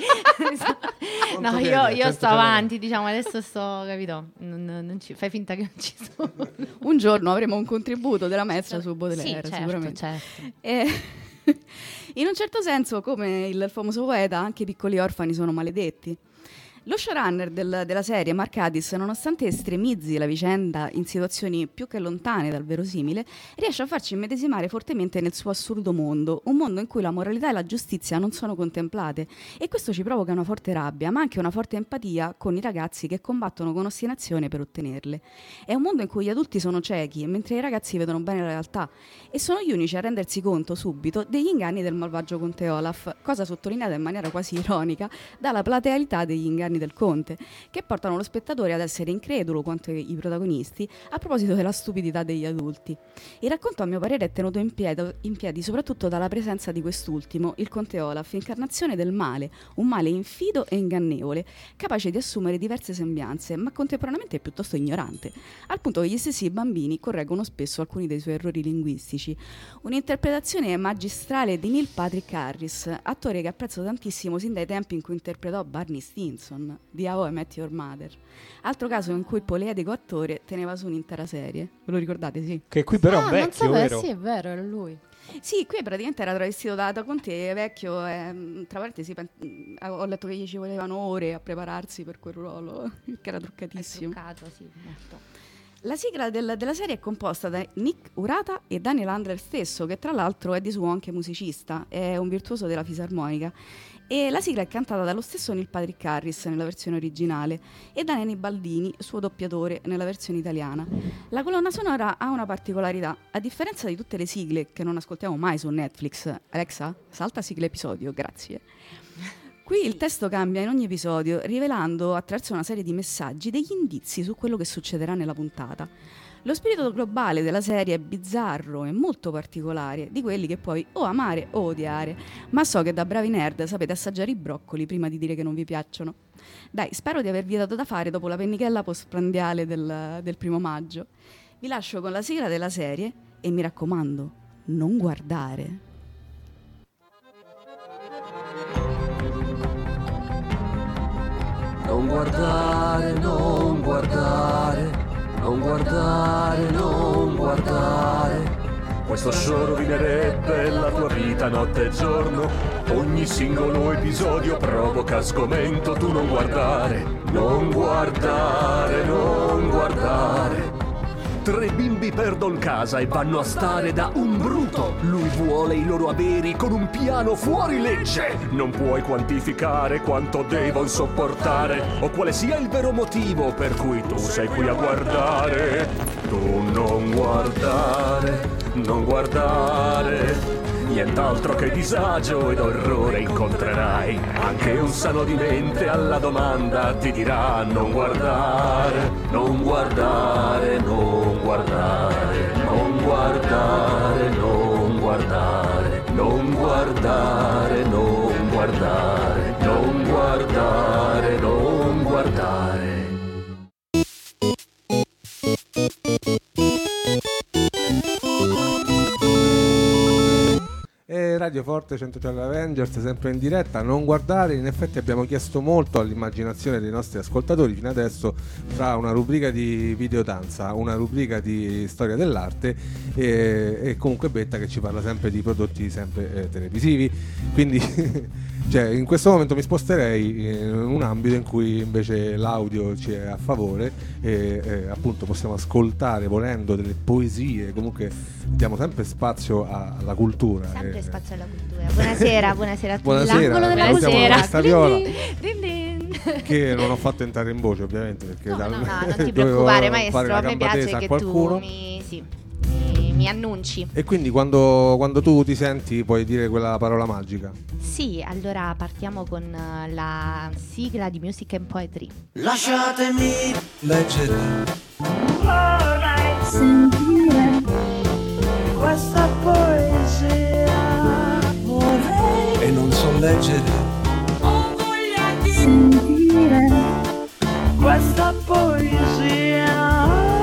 No, io sto avanti, diciamo, adesso sto, capito? Non ci, fai finta che non ci sono. Un giorno avremo un contributo della maestra su Baudelaire, sì, sicuramente. Certo. In un certo senso, come il famoso poeta, anche i piccoli orfani sono maledetti. Lo showrunner della serie, Mark Addis, nonostante estremizzi la vicenda in situazioni più che lontane dal verosimile, riesce a farci immedesimare fortemente nel suo assurdo mondo, un mondo in cui la moralità e la giustizia non sono contemplate, e questo ci provoca una forte rabbia, ma anche una forte empatia con i ragazzi che combattono con ostinazione per ottenerle. È un mondo in cui gli adulti sono ciechi, mentre i ragazzi vedono bene la realtà, e sono gli unici a rendersi conto subito degli inganni del malvagio conte Olaf, cosa sottolineata in maniera quasi ironica dalla platealità degli inganni del conte, che portano lo spettatore ad essere incredulo quanto i protagonisti a proposito della stupidità degli adulti. Il racconto, a mio parere, è tenuto in piedi soprattutto dalla presenza di quest'ultimo, il conte Olaf, incarnazione del male, un male infido e ingannevole, capace di assumere diverse sembianze, ma contemporaneamente piuttosto ignorante, al punto che gli stessi bambini correggono spesso alcuni dei suoi errori linguistici. Un'interpretazione magistrale di Neil Patrick Harris, attore che apprezzo tantissimo sin dai tempi in cui interpretò Barney Stinson di How I Met Your Mother. Altro caso in cui il poliedrico attore teneva su un'intera serie. Ve lo ricordate? Sì. Che qui però è un vecchio, non vero? Sì, è vero, era lui. Sì, qui praticamente era travestito da conte, vecchio, tra parentesi ho letto che gli ci volevano ore a prepararsi per quel ruolo, che era truccatissimo. È truccato, sì, molto. La sigla della serie è composta da Nick Urata e Daniel Handler stesso, che tra l'altro è di suo anche musicista, è un virtuoso della fisarmonica. E la sigla è cantata dallo stesso Neil Patrick Harris nella versione originale e da Nenny Baldini, suo doppiatore, nella versione italiana. La colonna sonora ha una particolarità. A differenza di tutte le sigle che non ascoltiamo mai su Netflix, Alexa, salta sigla episodio, grazie. Qui il testo cambia in ogni episodio, rivelando attraverso una serie di messaggi degli indizi su quello che succederà nella puntata. Lo spirito globale della serie è bizzarro e molto particolare, di quelli che puoi o amare o odiare, ma so che da bravi nerd sapete assaggiare i broccoli prima di dire che non vi piacciono. Dai, spero di avervi dato da fare dopo la pennichella postprandiale del 1° maggio. Vi lascio con la sigla della serie e mi raccomando, non guardare. Non guardare, non guardare. Non guardare, non guardare. Questo show rovinerebbe la tua vita notte e giorno. Ogni singolo episodio provoca sgomento. Tu non guardare, non guardare, non guardare. 3 bimbi perdono casa e vanno a stare da un bruto. Lui vuole i loro averi con un piano fuori legge. Non puoi quantificare quanto devono sopportare o quale sia il vero motivo per cui tu sei qui a guardare. Tu non guardare, non guardare, nient'altro che disagio ed orrore incontrerai. Anche un sano di mente alla domanda ti dirà non guardare, non guardare, non guardare, non guardare, non guardare, non guardare, non guardare, non guardare, non guardare. E Radio Forte 100 Avengers, sempre in diretta, non guardare. In effetti abbiamo chiesto molto all'immaginazione dei nostri ascoltatori fino adesso, tra una rubrica di videodanza, una rubrica di storia dell'arte e comunque Betta che ci parla sempre di prodotti sempre televisivi. Quindi cioè, in questo momento mi sposterei in un ambito in cui invece l'audio ci è a favore e appunto possiamo ascoltare, volendo, delle poesie. Comunque diamo sempre spazio alla cultura. Sempre spazio alla cultura. Buonasera, buonasera a tutti. Buonasera, L'angolo della salutiamo sera. questa Viola, Din din. che non ho fatto entrare in voce ovviamente perché No, non ti dovevo preoccupare, fare maestro. una A me piace gamba tesa a che qualcuno. tu mi annunci. E quindi quando tu ti senti puoi dire quella parola magica. Sì, allora partiamo con la sigla di Music and Poetry. Lasciatemi leggere, Vorrei sentire questa poesia. Vorrei e non so leggere, sentire questa poesia.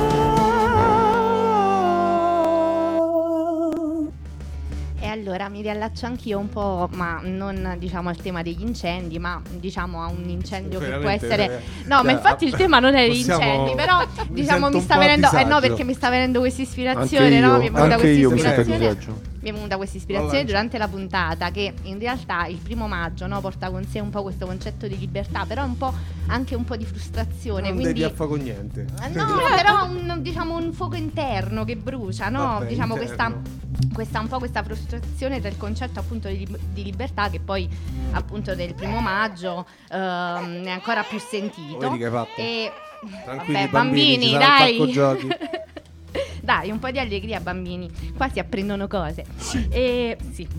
E allora mi riallaccio anch'io un po', ma non diciamo al tema degli incendi, ma diciamo a un incendio che può Veramente, essere. No, ma infatti il tema non è gli incendi, però diciamo mi sta venendo. No, perché mi sta venendo questa ispirazione, no? Mi è venuta questa ispirazione. Mi è venuta questa ispirazione durante la puntata, che in realtà il 1° maggio, no, porta con sé un po' questo concetto di libertà, però un po' anche un po' di frustrazione. Non quindi devi affa con niente. no, però diciamo un fuoco interno che brucia, no? Vabbè, diciamo interno. questa un po' questa frustrazione del concetto appunto di libertà, che poi appunto del 1° maggio è ancora più sentito. Vedi che hai fatto? E Tranquilli, vabbè, bambini, ci sarà dai. il parco giochi. Dai, un po' di allegria, bambini. Qua si apprendono cose. E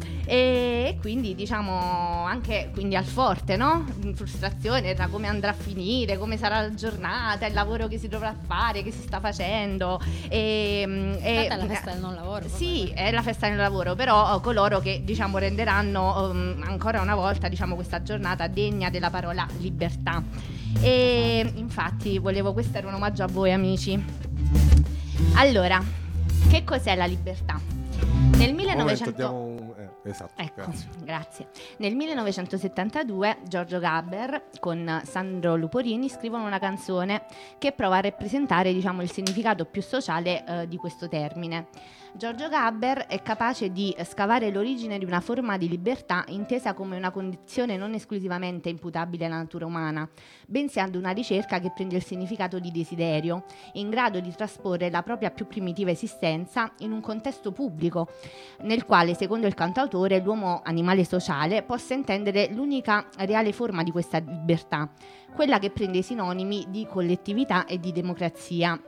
quindi diciamo anche quindi al forte, no? Frustrazione tra come andrà a finire, come sarà la giornata, il lavoro che si dovrà fare, che si sta facendo. È la festa del non lavoro. Sì, è la festa del lavoro, però coloro che diciamo renderanno ancora una volta diciamo questa giornata degna della parola libertà. E infatti questo era un omaggio a voi, amici. Allora, che cos'è la libertà? Nel 1900 esatto, ecco, grazie. Nel 1972 Giorgio Gaber con Sandro Luporini scrivono una canzone che prova a rappresentare, diciamo, il significato più sociale di questo termine. Giorgio Gaber è capace di scavare l'origine di una forma di libertà intesa come una condizione non esclusivamente imputabile alla natura umana, bensì ad una ricerca che prende il significato di desiderio, in grado di trasporre la propria più primitiva esistenza in un contesto pubblico, nel quale, secondo il cantautore, l'uomo animale sociale possa intendere l'unica reale forma di questa libertà, quella che prende i sinonimi di collettività e di democrazia.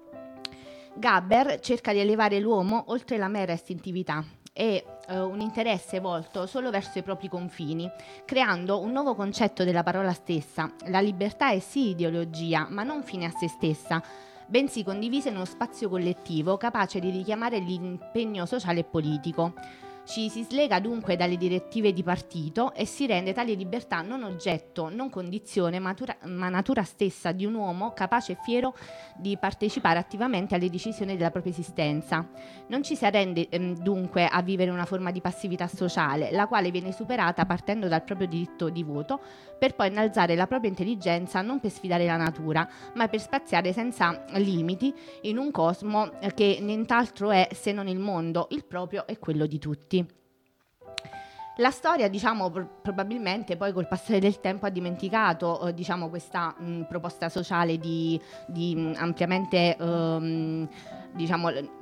Gaber cerca di elevare l'uomo oltre la mera istintività e un interesse volto solo verso i propri confini, creando un nuovo concetto della parola stessa. La libertà è sì ideologia, ma non fine a se stessa, bensì condivisa in uno spazio collettivo capace di richiamare l'impegno sociale e politico. Ci si slega dunque dalle direttive di partito e si rende tale libertà non oggetto, non condizione, ma natura stessa di un uomo capace e fiero di partecipare attivamente alle decisioni della propria esistenza. Non ci si arrende dunque a vivere una forma di passività sociale, la quale viene superata partendo dal proprio diritto di voto, per poi innalzare la propria intelligenza non per sfidare la natura, ma per spaziare senza limiti in un cosmo che nient'altro è se non il mondo, il proprio e quello di tutti. La storia, diciamo, probabilmente poi col passare del tempo ha dimenticato, diciamo, questa proposta sociale di ampliamente, diciamo,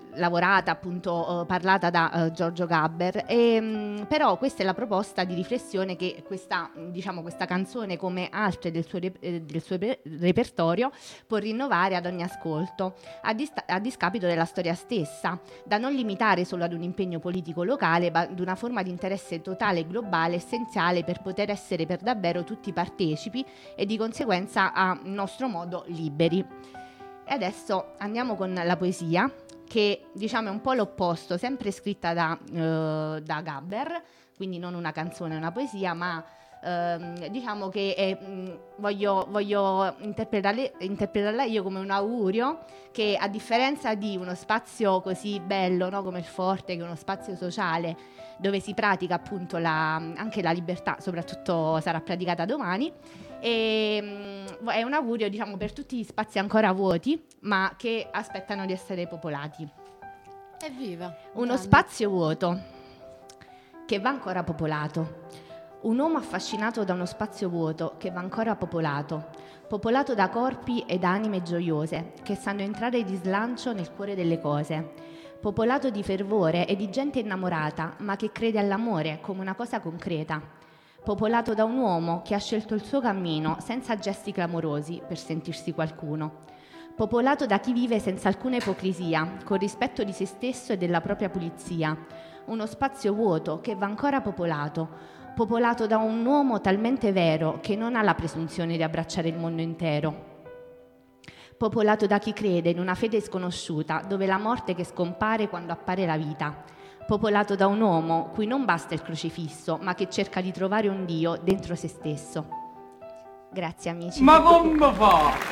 lavorata, appunto parlata da Giorgio Gaber, però questa è la proposta di riflessione che questa canzone, come altre del suo repertorio, può rinnovare ad ogni ascolto, a discapito della storia stessa, da non limitare solo ad un impegno politico locale, ma ad una forma di interesse totale e globale essenziale per poter essere per davvero tutti partecipi e di conseguenza a nostro modo liberi. E adesso andiamo con la poesia, che diciamo è un po' l'opposto, sempre scritta da Gaber, quindi non una canzone, una poesia, ma diciamo che voglio interpretarla io come un augurio che, a differenza di uno spazio così bello, no, come il Forte, che è uno spazio sociale dove si pratica appunto anche la libertà, soprattutto sarà praticata domani, e è un augurio, diciamo, per tutti gli spazi ancora vuoti ma che aspettano di essere popolati. Evviva! Uno spazio vuoto che va ancora popolato, un uomo affascinato da uno spazio vuoto che va ancora popolato da corpi ed anime gioiose che sanno entrare di slancio nel cuore delle cose, popolato di fervore e di gente innamorata ma che crede all'amore come una cosa concreta, popolato da un uomo che ha scelto il suo cammino senza gesti clamorosi per sentirsi qualcuno, popolato da chi vive senza alcuna ipocrisia, con rispetto di se stesso e della propria pulizia, uno spazio vuoto che va ancora popolato da un uomo talmente vero che non ha la presunzione di abbracciare il mondo intero, popolato da chi crede in una fede sconosciuta, dove la morte che scompare quando appare la vita, popolato da un uomo cui non basta il crocifisso, ma che cerca di trovare un Dio dentro se stesso. Grazie amici. Ma come fa?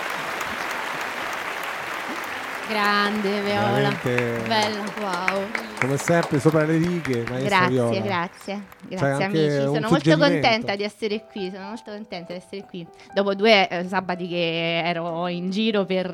Grande Viola, Veramente, bella, wow. come sempre sopra le righe, maestra Viola. Grazie C'hai amici, anche un sono molto suggerimento. contenta di essere qui, dopo 2 sabati che ero in giro per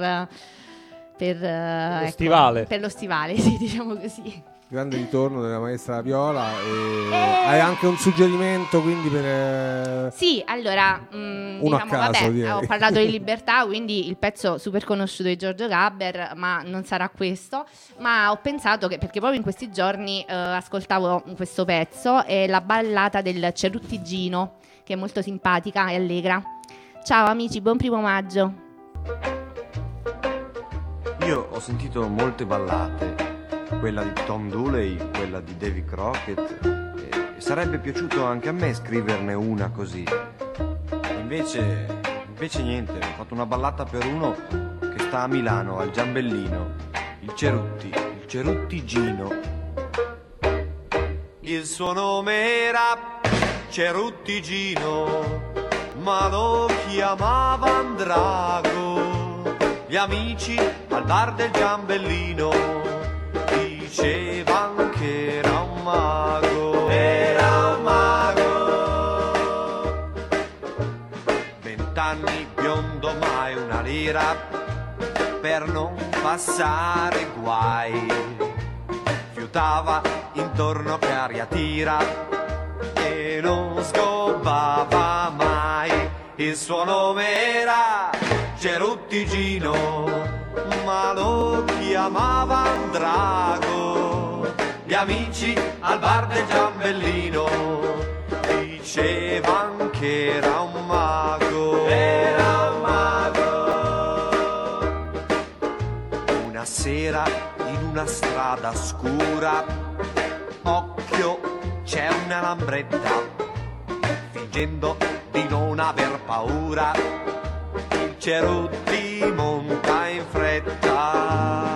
lo stivale. Per lo stivale, sì, diciamo così. Grande ritorno della maestra Viola. Hai anche un suggerimento quindi per Sì, allora diciamo, a caso, direi. ho parlato di libertà, quindi il pezzo super conosciuto di Giorgio Gaber, ma non sarà questo, ma ho pensato che, perché proprio in questi giorni ascoltavo questo pezzo, è la ballata del Ceruttigino, che è molto simpatica e allegra. Ciao amici, buon 1° maggio. Io ho sentito molte ballate, quella di Tom Dooley, quella di Davy Crockett, e sarebbe piaciuto anche a me scriverne una così. Invece niente, ho fatto una ballata per uno che sta a Milano, al Giambellino, il Ceruttigino. Il suo nome era Ceruttigino, ma lo chiamavano Drago. Gli amici al bar del Giambellino dicevano che era un mago. Era un mago. 20 anni, biondo, mai una lira per non passare guai. Fiutava intorno che aria tira e non scopava mai. Il suo nome era Ceruttigino, ma lo chiamavano Drago. Gli amici al bar del Giambellino dicevano che era un mago. Era un mago. Una sera in una strada scura, occhio, c'è una lambretta, fingendo di non aver paura, il Cerutti monta in fretta.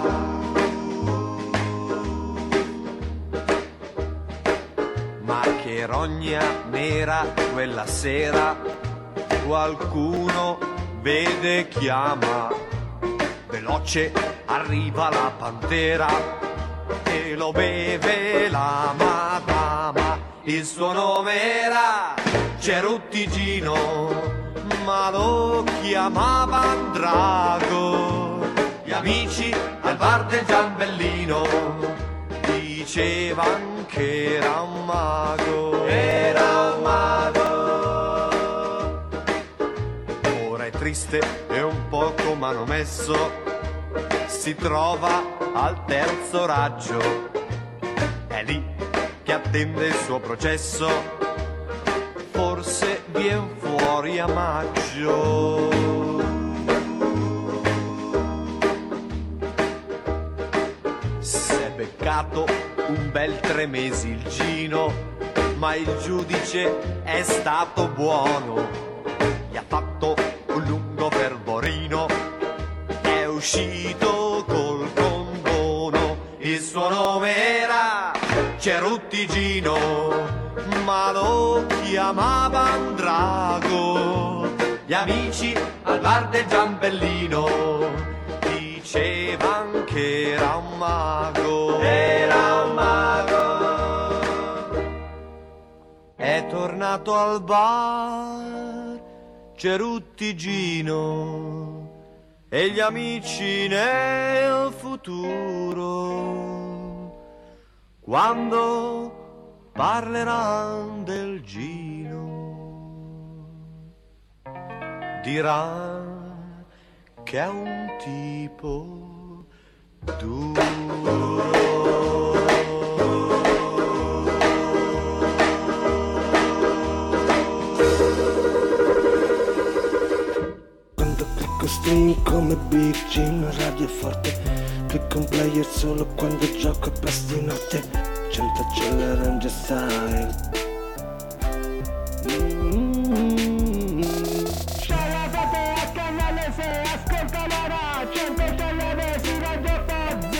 Ma che rogna nera quella sera, qualcuno vede, chiama, veloce arriva la pantera e lo beve la madama. Il suo nome era Ceruttigino, ma lo chiamavano Drago. Gli amici al bar del Giambellino dicevano che era un mago. Era un mago. Ora è triste e un poco manomesso, si trova al terzo raggio. È lì che attende il suo processo, forse vien fuori a maggio. S'è beccato un bel 3 mesi il Gino, ma il giudice è stato buono. Gli ha fatto un lungo fervorino, è uscito col condono. Il suo nome era Cerutti Gino, ma lo chiamavan Drago. Gli amici al bar del Giambellino dicevan che era un mago. Era un mago. È tornato al bar Cerutti Gino e gli amici nel futuro, quando parleranno del Gino, diranno che è un tipo duro. Costumi come Big Jim, radio forte. Clicco un player solo quando gioco a pass di notte. 100 c'è Ranger Style. Scialabate a canale 6, ascolta la radio, 100 c'è su Radio Forte.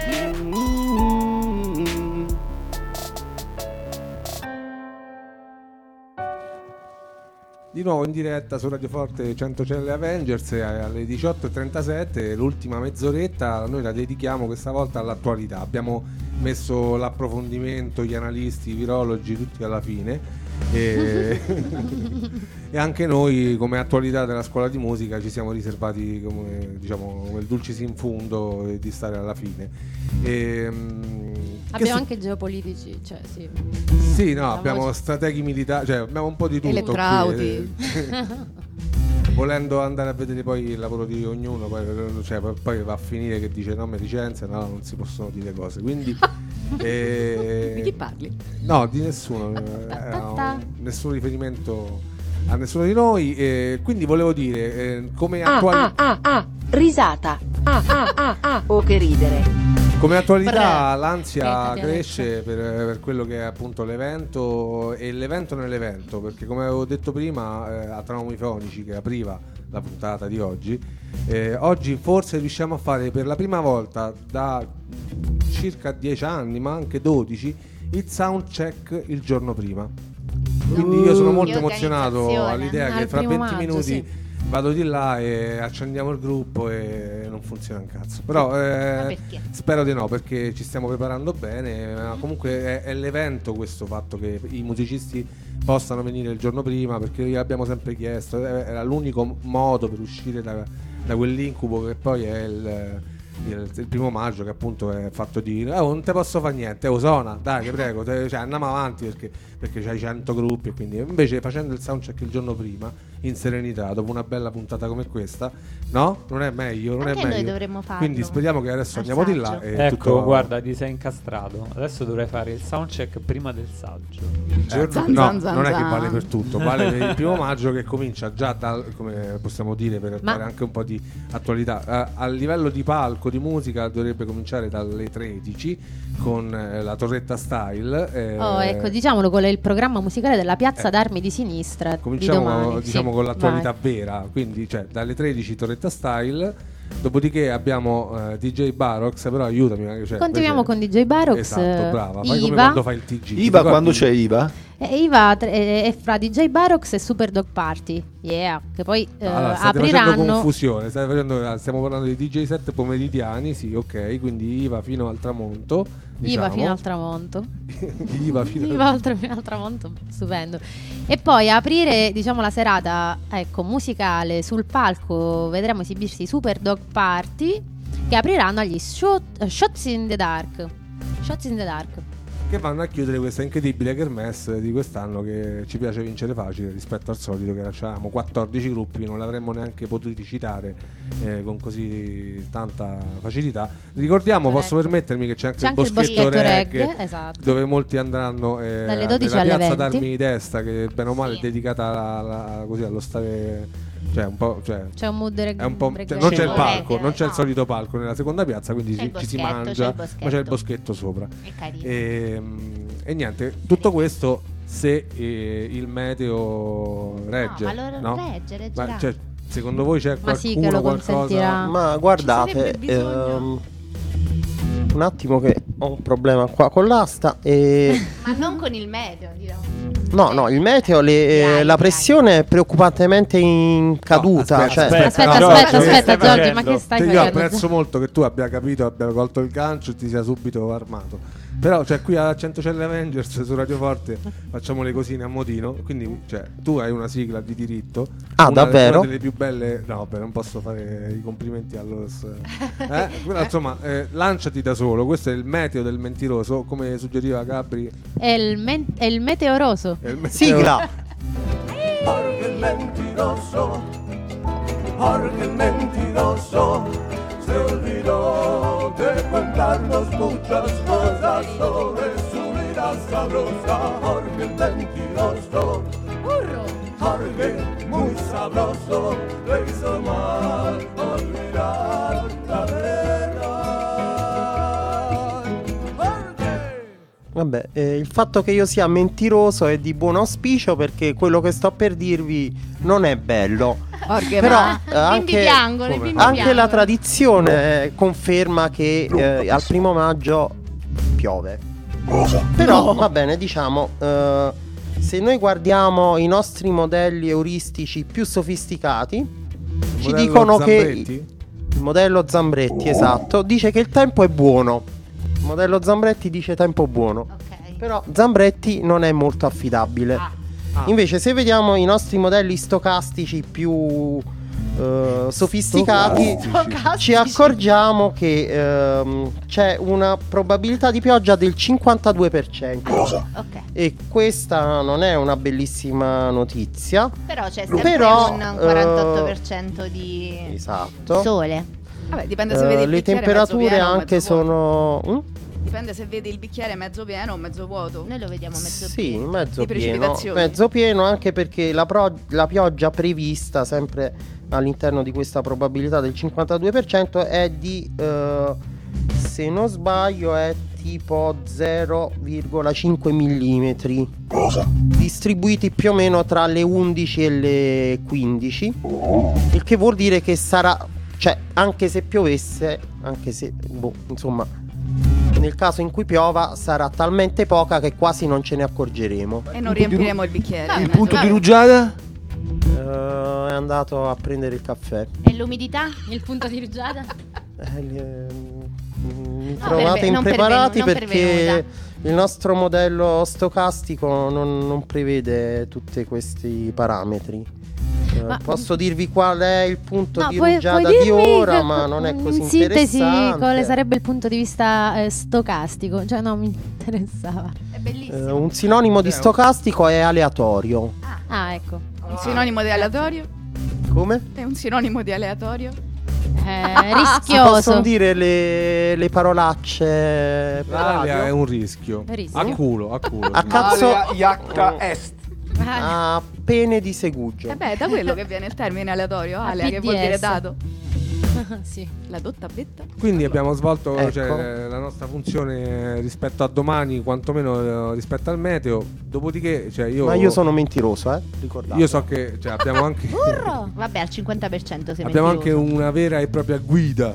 Di nuovo in diretta su Radio Forte 100 Celle Avengers alle 18:37, l'ultima mezz'oretta noi la dedichiamo questa volta all'attualità. Abbiamo messo l'approfondimento, gli analisti, i virologi tutti alla fine e, e anche noi come attualità della scuola di musica ci siamo riservati come, diciamo, come il dulcis in fundo di stare alla fine. Abbiamo anche geopolitici, cioè sì. Sì, no, abbiamo strateghi militari, cioè abbiamo un po' di tutto. Elettrauti. Volendo andare a vedere poi il lavoro di ognuno, poi va a finire che dice no, mi licenzia, no, non si possono dire cose. Quindi Di chi parli? No, di nessuno, nessun riferimento a nessuno di noi. Quindi volevo dire, come attualità. Risata. Oh, che ridere. Come attualità l'ansia cresce per quello che è appunto l'evento e l'evento nell'evento, perché come avevo detto prima a Traumi Fonici, che apriva la puntata di oggi, oggi forse riusciamo a fare per la prima volta da circa 10 anni, ma anche 12, il soundcheck il giorno prima. Quindi io sono molto emozionato all'idea che fra 20 minuti sì, vado di là e accendiamo il gruppo e non funziona un cazzo. Però spero di no, perché ci stiamo preparando bene. Ma comunque è l'evento questo fatto che i musicisti possano venire il giorno prima, perché abbiamo sempre chiesto, era l'unico modo per uscire da quell'incubo che poi è il 1 maggio, che appunto è fatto di non te posso fare niente, suona, dai, ti prego, cioè, andiamo avanti perché c'hai 100 gruppi, e quindi invece facendo il soundcheck il giorno prima in serenità, dopo una bella puntata come questa, no? Non è meglio, non anche è meglio. Noi dovremmo farlo. Quindi speriamo che adesso andiamo di là e ecco, tutto... guarda, ti sei incastrato. Adesso dovrei fare il soundcheck prima del saggio. Non è che vale per tutto, vale per il 1 maggio, che comincia già come possiamo dire, per fare anche un po' di attualità. A livello di palco, di musica, dovrebbe cominciare dalle 13 con la Torretta Style. Ecco, diciamolo, quello è il programma musicale della Piazza d'Armi di Sinistra. Cominciamo, di domani, diciamo, sì, con l'attualità vai. vera, quindi cioè dalle 13 Torretta Style. Dopodiché abbiamo DJ Barox, però aiutami. Cioè, continuiamo con DJ Barox. Esatto, brava. Fai Iva. come quando fai il TG. Iva, quando c'è Iva? Iva è fra DJ Barox e Super Dog Party. Yeah, che poi allora, state apriranno. facendo confusione, stiamo parlando di DJ set pomeridiani, sì, ok, quindi Iva fino al tramonto. Diciamo. Iva fino al tramonto. Iva fino al tramonto, stupendo. E poi a aprire, diciamo, la serata, ecco, musicale sul palco vedremo esibirsi i Super Dog Party, che apriranno agli Shots in the Dark. Shots in the Dark. che vanno a chiudere questa incredibile kermesse di quest'anno, che ci piace vincere facile rispetto al solito, che lasciavamo 14 gruppi, non l'avremmo neanche potuti citare con così tanta facilità. Ricordiamo, posso permettermi, che c'è anche il boschetto reggae, esatto, dove molti andranno dalle 12 nella alle piazza 20. d'Armi di Testa, che bene o male è dedicata così allo stare, cioè un po', c'è un mood è un po', non c'è il palco, non c'è il solito palco nella seconda piazza, quindi ci si mangia, ma c'è il boschetto sopra. E niente, tutto questo se il meteo regge. No, ma reggerà. Cioè, secondo voi c'è qualcuno, qualcosa? Ma guardate, un attimo che ho un problema qua con l'asta Ma non con il meteo, dirò. No, il meteo, la pressione è preoccupantemente in caduta. Aspetta, Giorgi, ma che stai facendo? Io apprezzo molto che tu abbia capito, abbia colto il gancio e ti sia subito armato. Però, cioè, qui a 100 Celle Avengers su Radio Forte facciamo le cosine a modino. Quindi, cioè, tu hai una sigla di diritto. Davvero? Una delle più belle. No, vabbè, non posso fare i complimenti allo. Però, insomma, lanciati da solo. Questo è il meteo del mentiroso, come suggeriva Gabri. È il meteoroso. Sigla. Jorge el mentiroso, Jorge el mentiroso, se olvidó de contarnos muchas cosas sobre su vida sabrosa. Jorge el mentiroso, Jorge muy sabroso, le hizo mal olvidar la verdad. Vabbè, il fatto che io sia mentiroso è di buon auspicio, perché quello che sto per dirvi non è bello. Però anche la tradizione conferma che al 1° maggio piove. Però va bene, diciamo, se noi guardiamo i nostri modelli euristici più sofisticati, ci dicono Zambretti? che il modello Zambretti, esatto, dice che il tempo è buono. Il modello Zambretti dice tempo buono. Però Zambretti non è molto affidabile. Invece, se vediamo i nostri modelli stocastici più sofisticati, ci accorgiamo che c'è una probabilità di pioggia del 52%. E questa non è una bellissima notizia. Però c'è sempre un 48% di sole. Vabbè, dipende se vedi il le bicchiere temperature mezzo pieno o anche mezzo vuoto. sono Dipende se vedi il bicchiere mezzo pieno o mezzo vuoto. Noi lo vediamo mezzo sì, pieno. mezzo Di pieno. precipitazioni. Mezzo pieno, anche perché la pioggia prevista sempre all'interno di questa probabilità del 52% è di se non sbaglio è tipo 0,5 millimetri, distribuiti più o meno tra le 11 e le 15, il che vuol dire che sarà, cioè, anche se piovesse, anche se insomma, nel caso in cui piova sarà talmente poca che quasi non ce ne accorgeremo. E non riempiremo il bicchiere. Il punto di rugiada? È andato a prendere il caffè. E l'umidità? Il punto di rugiada? Mi trovate impreparati perché il nostro modello stocastico non prevede tutti questi parametri. Posso dirvi qual è il punto di rugiada di ora, ma non è così sintesi, interessante. quale sarebbe il punto di vista stocastico? Cioè, no, mi interessava. È bellissimo. Un sinonimo di stocastico è aleatorio. Ah, ecco. Un sinonimo di aleatorio? Come? È un sinonimo di aleatorio? Si Rischioso. possono dire le parolacce. L'alea è un rischio. Rischio? A culo. A cazzo. Iacta est. A pene di segugio. Beh, da quello che viene il termine aleatorio, alea, che vuol PDS. dire dato. Sì. La dotta betta. Quindi abbiamo svolto Ecco. la nostra funzione rispetto a domani, quantomeno rispetto al meteo. Dopodiché, Ma io sono mentiroso, ricordate. Io so che abbiamo anche Vabbè, al 50% se abbiamo anche mentiroso. una vera e propria guida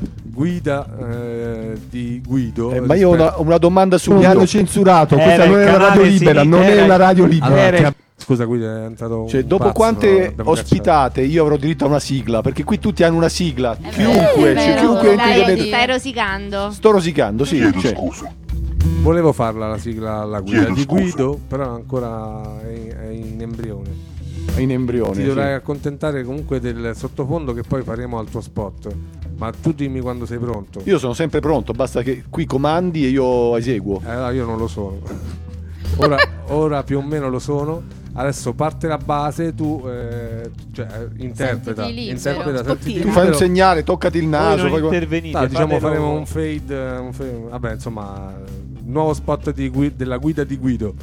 di Guido. Ma io ho una domanda su. Mi hanno censurato, questa non è una radio libera, non è una radio libera. Scusa, Guido, è entrato Cioè, un dopo pazzo, quante abbiamo ospitate io avrò diritto a una sigla, perché qui tutti hanno una sigla. È Chiunque vero, entra stai rosicando. sto rosicando, sì. Cioè. Volevo farla la sigla alla guida di Guido, però ancora è in embrione. È in embrione. Ti dovrai sì. accontentare comunque del sottofondo che poi faremo al tuo spot. Ma tu dimmi quando sei pronto. Io sono sempre pronto, basta che qui comandi e io eseguo. Allora io non lo sono. Ora più o meno lo sono. Adesso parte la base, tu interpreta. Tu fai un segnale, toccati il naso. Voi non intervenite, diciamo fatelo- faremo un fade, vabbè, insomma, nuovo spot della guida di Guido.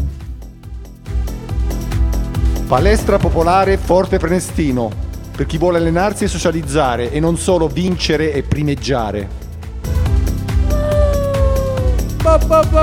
Palestra popolare Forte Prenestino, per chi vuole allenarsi e socializzare e non solo vincere e primeggiare. Ma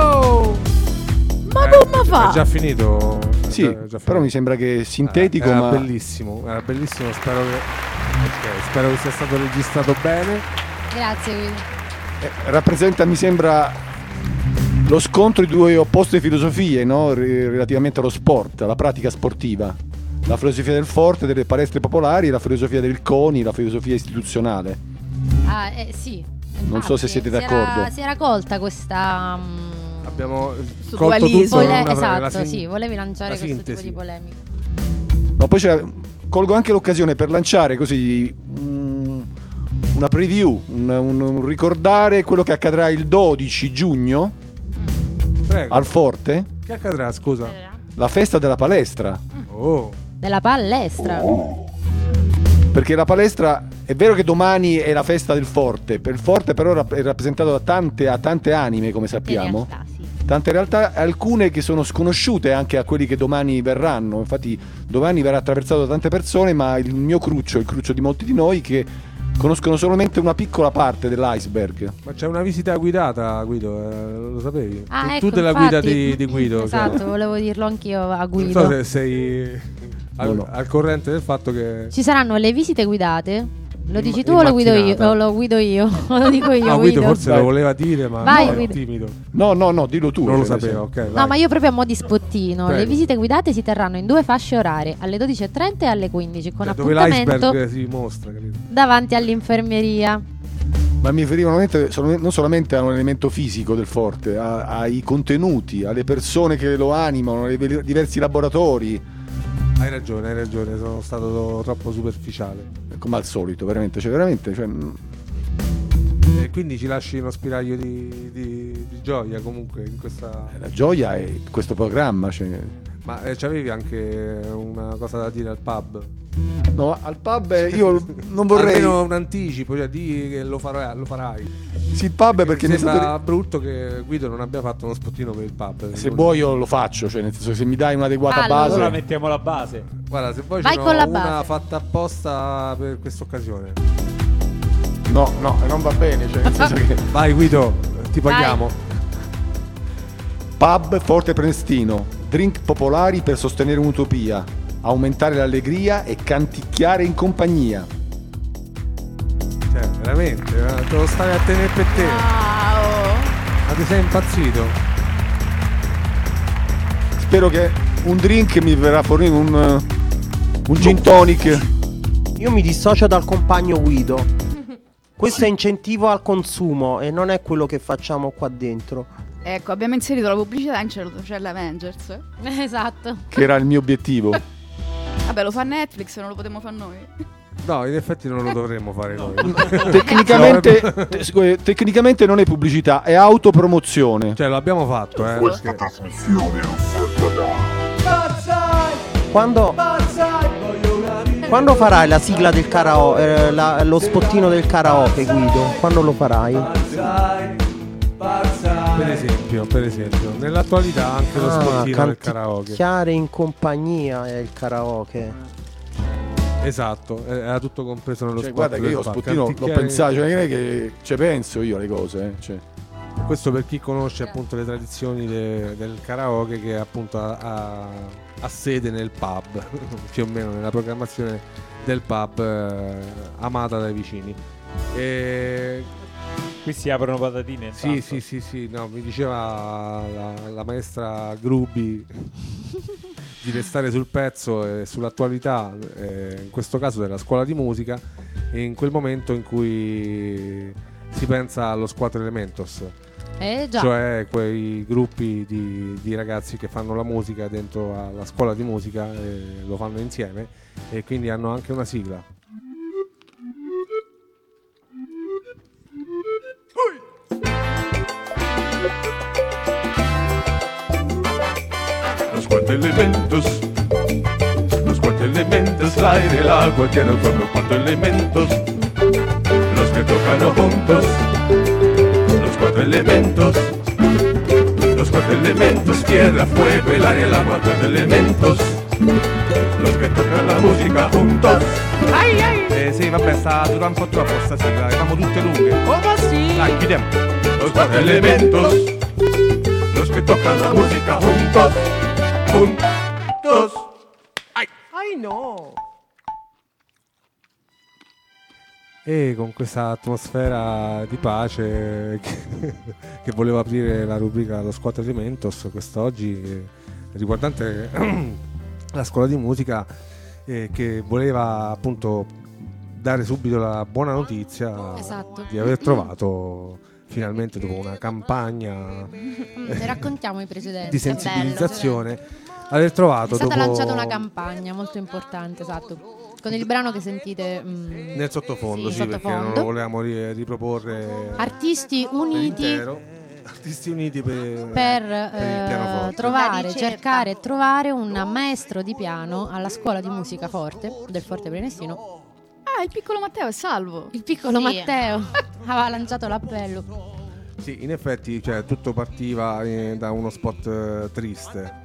come fa? È già finito? Sì, però mi sembra che sintetico, era ma bellissimo, spero che sia stato registrato bene. Grazie Guido. rappresenta, mi sembra, lo scontro di due opposte filosofie, no? Relativamente allo sport, alla pratica sportiva. La filosofia del forte, delle palestre popolari, e la filosofia del CONI, la filosofia istituzionale. Sì. Non so se siete d'accordo. Si era colta questa... Abbiamo su colto tutto in una esatto, sì, volevi lanciare questo tipo di polemica. Ma poi colgo anche l'occasione per lanciare così una preview, un ricordare quello che accadrà il 12 giugno. Prego. Al Forte. Che accadrà, scusa? La festa della palestra. Della palestra. Perché la palestra, è vero che domani è la festa del Forte, per il Forte però è rappresentato da tante anime, come sappiamo. Tante realtà, alcune che sono sconosciute anche a quelli che domani verranno. Infatti domani verrà attraversato da tante persone, ma il mio cruccio, il cruccio di molti di noi, che conoscono solamente una piccola parte dell'iceberg. Ma c'è una visita guidata, Guido, lo sapevi? Ecco, tu della guida di Guido. Esatto, volevo dirlo anch'io a Guido. Non so se sei al corrente del fatto che Ci saranno le visite guidate? Lo dici tu in o lo guido io? mattinata. O lo guido io? O lo dico io, No, Guido forse Vai. lo voleva dire, ma Vai, no, è Guido. timido. No, dillo tu. Non lo cioè, sapevo, ok. No, ma io proprio a mo' di spottino. Prego. Le visite guidate si terranno in 2 fasce orarie, alle 12:30 e alle 15, con Dove appuntamento l'iceberg si mostra, capito? davanti all'infermeria. Ma mi riferivo non solamente a un elemento fisico del Forte, ai contenuti, alle persone che lo animano, ai diversi laboratori. Hai ragione, sono stato troppo superficiale. Come al solito, veramente. E quindi ci lasci uno spiraglio di gioia comunque in questa... La gioia è questo programma. Ma c'avevi anche una cosa da dire al pub? No, al pub io non vorrei... Almeno un anticipo, cioè di che lo farai. Sì, il pub perché mi mi sembra brutto che Guido non abbia fatto uno spottino per il pub. Se vuoi io lo faccio, cioè nel senso, se mi dai un'adeguata base. Allora mettiamo la base. Guarda, se vuoi Vai ce n'ho con la una base. fatta apposta per questa occasione. No, non va bene, cioè nel senso che... Vai Guido, ti paghiamo. Pub Forte Prenestino, drink popolari per sostenere un'utopia, aumentare l'allegria e canticchiare in compagnia. Cioè, veramente, te lo stai a tenere per te. Ma ti sei impazzito? Spero che un drink mi verrà fornito un gin tonic. Io mi dissocio dal compagno Guido. Questo è incentivo al consumo e non è quello che facciamo qua dentro. Ecco, abbiamo inserito la pubblicità in Cielo Avengers. Esatto. Che era il mio obiettivo. Vabbè, lo fa Netflix, non lo potremmo fare noi. No, in effetti non lo dovremmo fare noi. Tecnicamente non è pubblicità, è autopromozione. Cioè, l'abbiamo fatto, Questa trasmissione Quando farai la sigla del karaoke, lo spottino del karaoke, Guido? Quando lo farai? Per esempio, nell'attualità anche lo spottino del karaoke. Canticchiare in compagnia è il karaoke. Esatto, era tutto compreso nello Cioè, spot. guarda che io lo spottino l'ho pensato, cioè non è che ci penso io alle cose, cioè. Questo per chi conosce appunto le tradizioni del karaoke, che appunto ha sede nel pub, più o meno nella programmazione del pub, amata dai vicini. E qui si aprono patatine. Sì, no, mi diceva la maestra Grubi di restare sul pezzo e sull'attualità, in questo caso della scuola di musica, in quel momento in cui si pensa allo Squadro Elementos. Già. Cioè quei gruppi di ragazzi che fanno la musica dentro alla scuola di musica, e lo fanno insieme, e quindi hanno anche una sigla. cuatro elementos. Los cuatro elementos, el aire, el agua, tierra, fuego, cuatro elementos. Los que tocan juntos. Los cuatro elementos. Los cuatro elementos, tierra, fuego, el aire, el agua, cuatro elementos. Los che toccano la musica juntos. Sì, vabbè, sta durando un po' troppo sta sigla, le famo tutte lunghe. Come sì? Dai, chiudiamo. Los cuatro elementos. Los que tocan la musica juntos. Juntos. Ai no! E con questa atmosfera di pace che voleva aprire la rubrica Lo Squad Elementos quest'oggi, riguardante la scuola di musica, che voleva appunto dare subito la buona notizia di aver trovato finalmente, dopo una campagna raccontiamo i precedenti di sensibilizzazione, aver trovato è stata dopo... lanciata una campagna molto importante, esatto, con il brano che sentite nel sottofondo, sì, perché non lo volevamo riproporre Artisti Uniti per il pianoforte. trovare, cercare e trovare un maestro di piano alla scuola di musica Forte del Forte Prenestino. Ah, il piccolo Matteo è salvo. Il piccolo Matteo aveva lanciato l'appello. Sì, in effetti, cioè, tutto partiva da uno spot triste.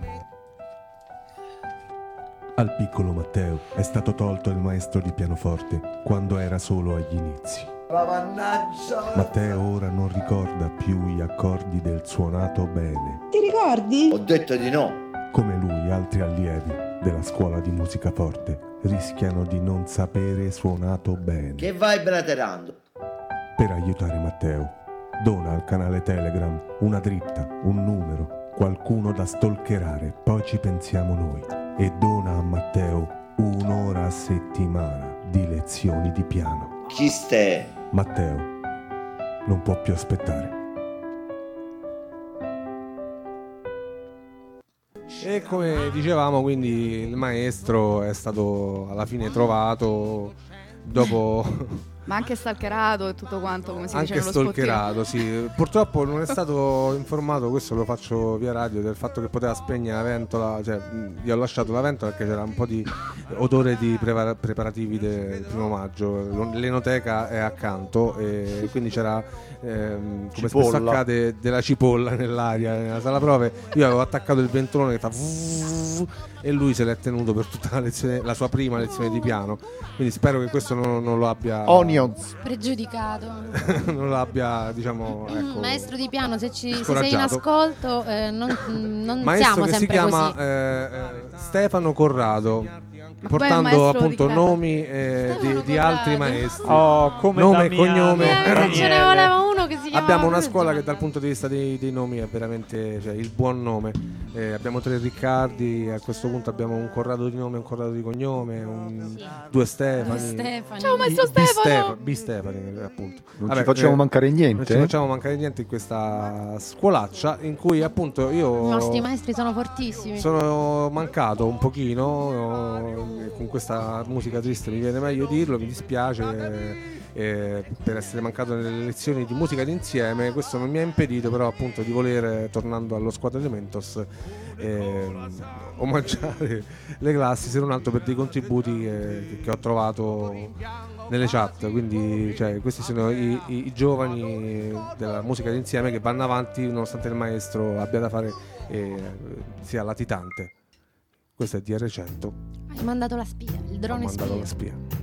Al piccolo Matteo è stato tolto il maestro di pianoforte quando era solo agli inizi. Matteo ora non ricorda più gli accordi del suonato bene. Ti ricordi? Ho detto di no. Come lui, altri allievi della scuola di musica Forte rischiano di non sapere suonato bene. Che vai braterando? Per aiutare Matteo, dona al canale Telegram una dritta, un numero, qualcuno da stalkerare, poi ci pensiamo noi. E dona a Matteo 1 ora a settimana di lezioni di piano. Chi stai? Matteo non può più aspettare. E come dicevamo, quindi il maestro è stato alla fine trovato dopo... Ma anche stalkerato e tutto quanto, come si dice nello stalkerato, sì. Purtroppo non è stato informato, questo lo faccio via radio, del fatto che poteva spegnere la ventola, cioè gli ho lasciato la ventola perché c'era un po' di odore di preparativi del 1 maggio. L'enoteca è accanto e quindi c'era, come spesso accade, della cipolla nell'aria, nella sala prove. Io avevo attaccato il ventolone che fa e lui se l'è tenuto per tutta la lezione, la sua prima lezione di piano. Quindi spero che questo non lo abbia pregiudicato. non lo abbia, diciamo, ecco, maestro di piano, se sei in ascolto, non maestro siamo che sempre si chiama così. Stefano Corrado, portando appunto nomi di altri maestri, come nome e Damiano. cognome. Ce ne voleva uno che si chiamava. Abbiamo una scuola che dal punto di vista dei nomi è veramente, cioè, il buon nome. Abbiamo 3 Riccardi, a questo punto abbiamo un Corrado di nome e un Corrado di cognome, 2 Stefani. Ciao maestro Stefano. B Stefani, appunto. Non ci facciamo mancare niente. Non ci facciamo mancare niente in questa scuolaccia in cui appunto I nostri maestri sono fortissimi. sono mancato un pochino, con questa musica triste mi viene meglio dirlo, mi dispiace per essere mancato nelle lezioni di musica d'insieme. Questo non mi ha impedito però appunto di voler, tornando allo Squad Elementos, omaggiare le classi, se non altro per dei contributi che ho trovato nelle chat. Quindi, cioè, questi sono i giovani della musica d'insieme che vanno avanti nonostante il maestro abbia da fare, sia latitante. Questo è DR100. Hai mandato la spia, il drone Ho mandato spia. la spia.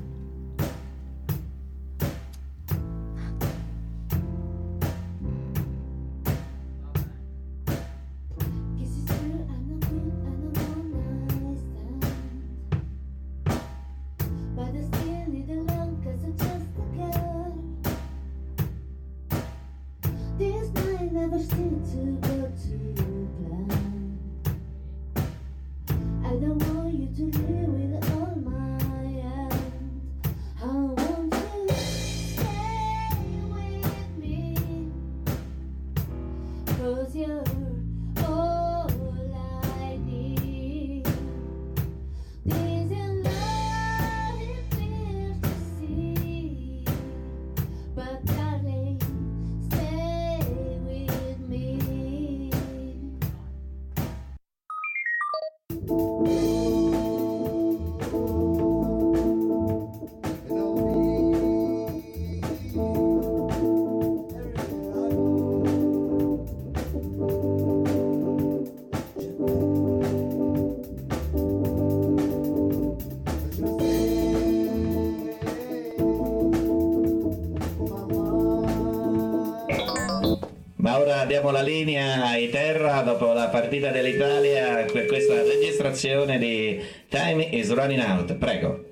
diamo la linea ai Terra dopo la partita dell'Italia per questa registrazione di Time is Running Out. Prego.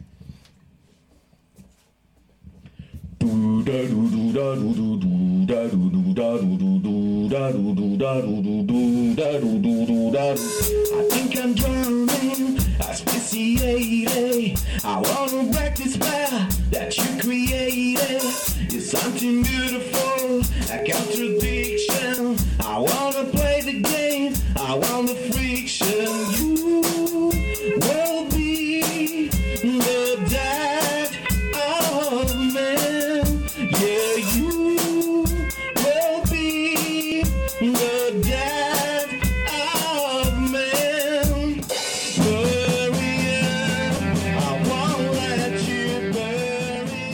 I think I'm drowning, asphyxiated. I wanna break this spell that you created. It's something beautiful, a contradiction. I wanna play the game, I want the friction. You will be the dad of man. Yeah, you will be the dad of man. Bury him, I won't let you bury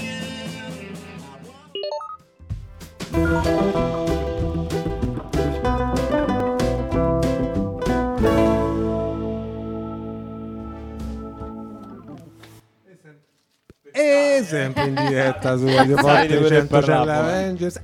E sempre in diretta su Radio Forte 100 Avengers.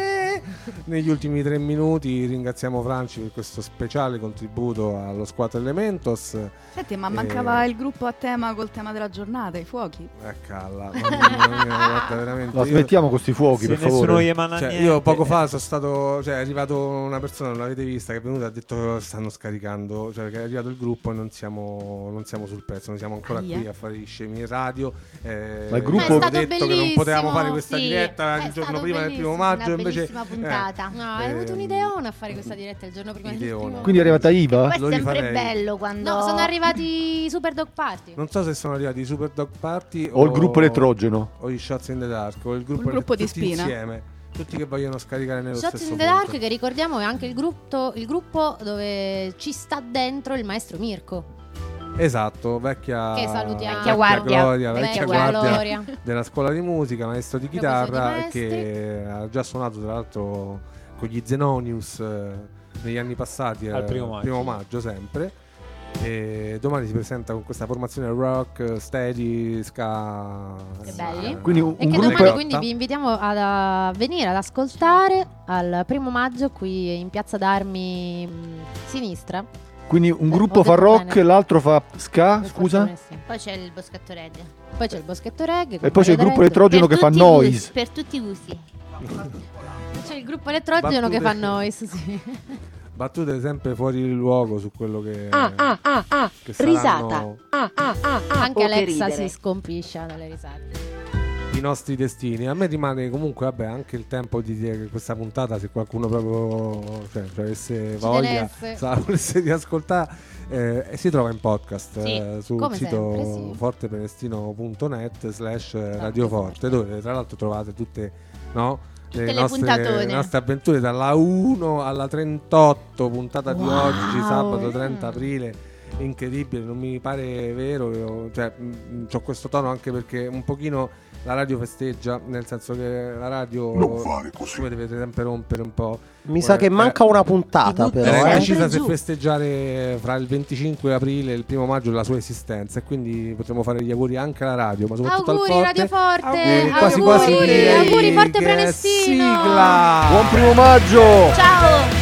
Negli ultimi 3 minuti ringraziamo Franci per questo speciale contributo allo Squat Elementos. Senti, ma mancava il gruppo a tema col tema della giornata, i fuochi. Calla, guarda, veramente. Lo smettiamo con sti fuochi, per favore. Io poco fa sono stato, è arrivato una persona, non l'avete vista, che è venuta e ha detto stanno scaricando, che è arrivato il gruppo e non siamo sul pezzo, noi siamo ancora qui a fare gli scemi in radio. Ma il gruppo ha detto che non potevamo fare questa diretta il giorno prima del 1 maggio, invece no, hai avuto un'ideona a fare questa diretta il giorno prima del primo. Quindi è arrivata Iva? Questo è sempre bello quando... No, sono arrivati i Super Dog Party. Non so se sono arrivati i Super Dog Party o il gruppo elettrogeno o i Shots in the Dark o il gruppo di tutti Spina insieme, tutti che vogliono scaricare nello Shots stesso in the punto. Dark, che ricordiamo è anche il gruppo dove ci sta dentro il maestro Mirko. Esatto, vecchia guardia, vecchia guardia della scuola di musica, maestro di chitarra, che ha già suonato tra l'altro con gli Zenonius negli anni passati al primo maggio sempre, e domani si presenta con questa formazione rock, steady, ska. Che belli. Quindi quindi vi invitiamo a venire ad ascoltare al 1 maggio qui in Piazza d'Armi Sinistra. Quindi un gruppo fa rock e l'altro fa ska, scusa? Poi c'è il boschetto reggae. Poi c'è il boschetto reggae. E poi c'è il gruppo elettrogeno che fa noise. Per tutti i gusti. C'è il gruppo elettrogeno che fa noise, sì. Battute sempre fuori luogo su quello che che risata. Anche Alexa si scompiscia dalle risate. I nostri destini. A me rimane comunque anche il tempo di dire che questa puntata, se qualcuno proprio avesse voglia, volesse riascoltare, si trova in podcast sul sito fortepenestino.net/radioforte, dove tra l'altro trovate tutte le nostre avventure dalla 1 alla 38 puntata di oggi, sabato 30 aprile. Incredibile, non mi pare vero, c'ho questo tono anche perché un pochino la radio festeggia, nel senso che la radio come dovete sempre rompere un po'. Mi sa che manca una puntata, però è decisa se festeggiare fra il 25 aprile e il 1 maggio la sua esistenza, e quindi potremo fare gli auguri anche alla radio, ma soprattutto auguri al Radio Forte, quasi auguri Forte Prenestino, sigla. Buon 1 maggio, ciao.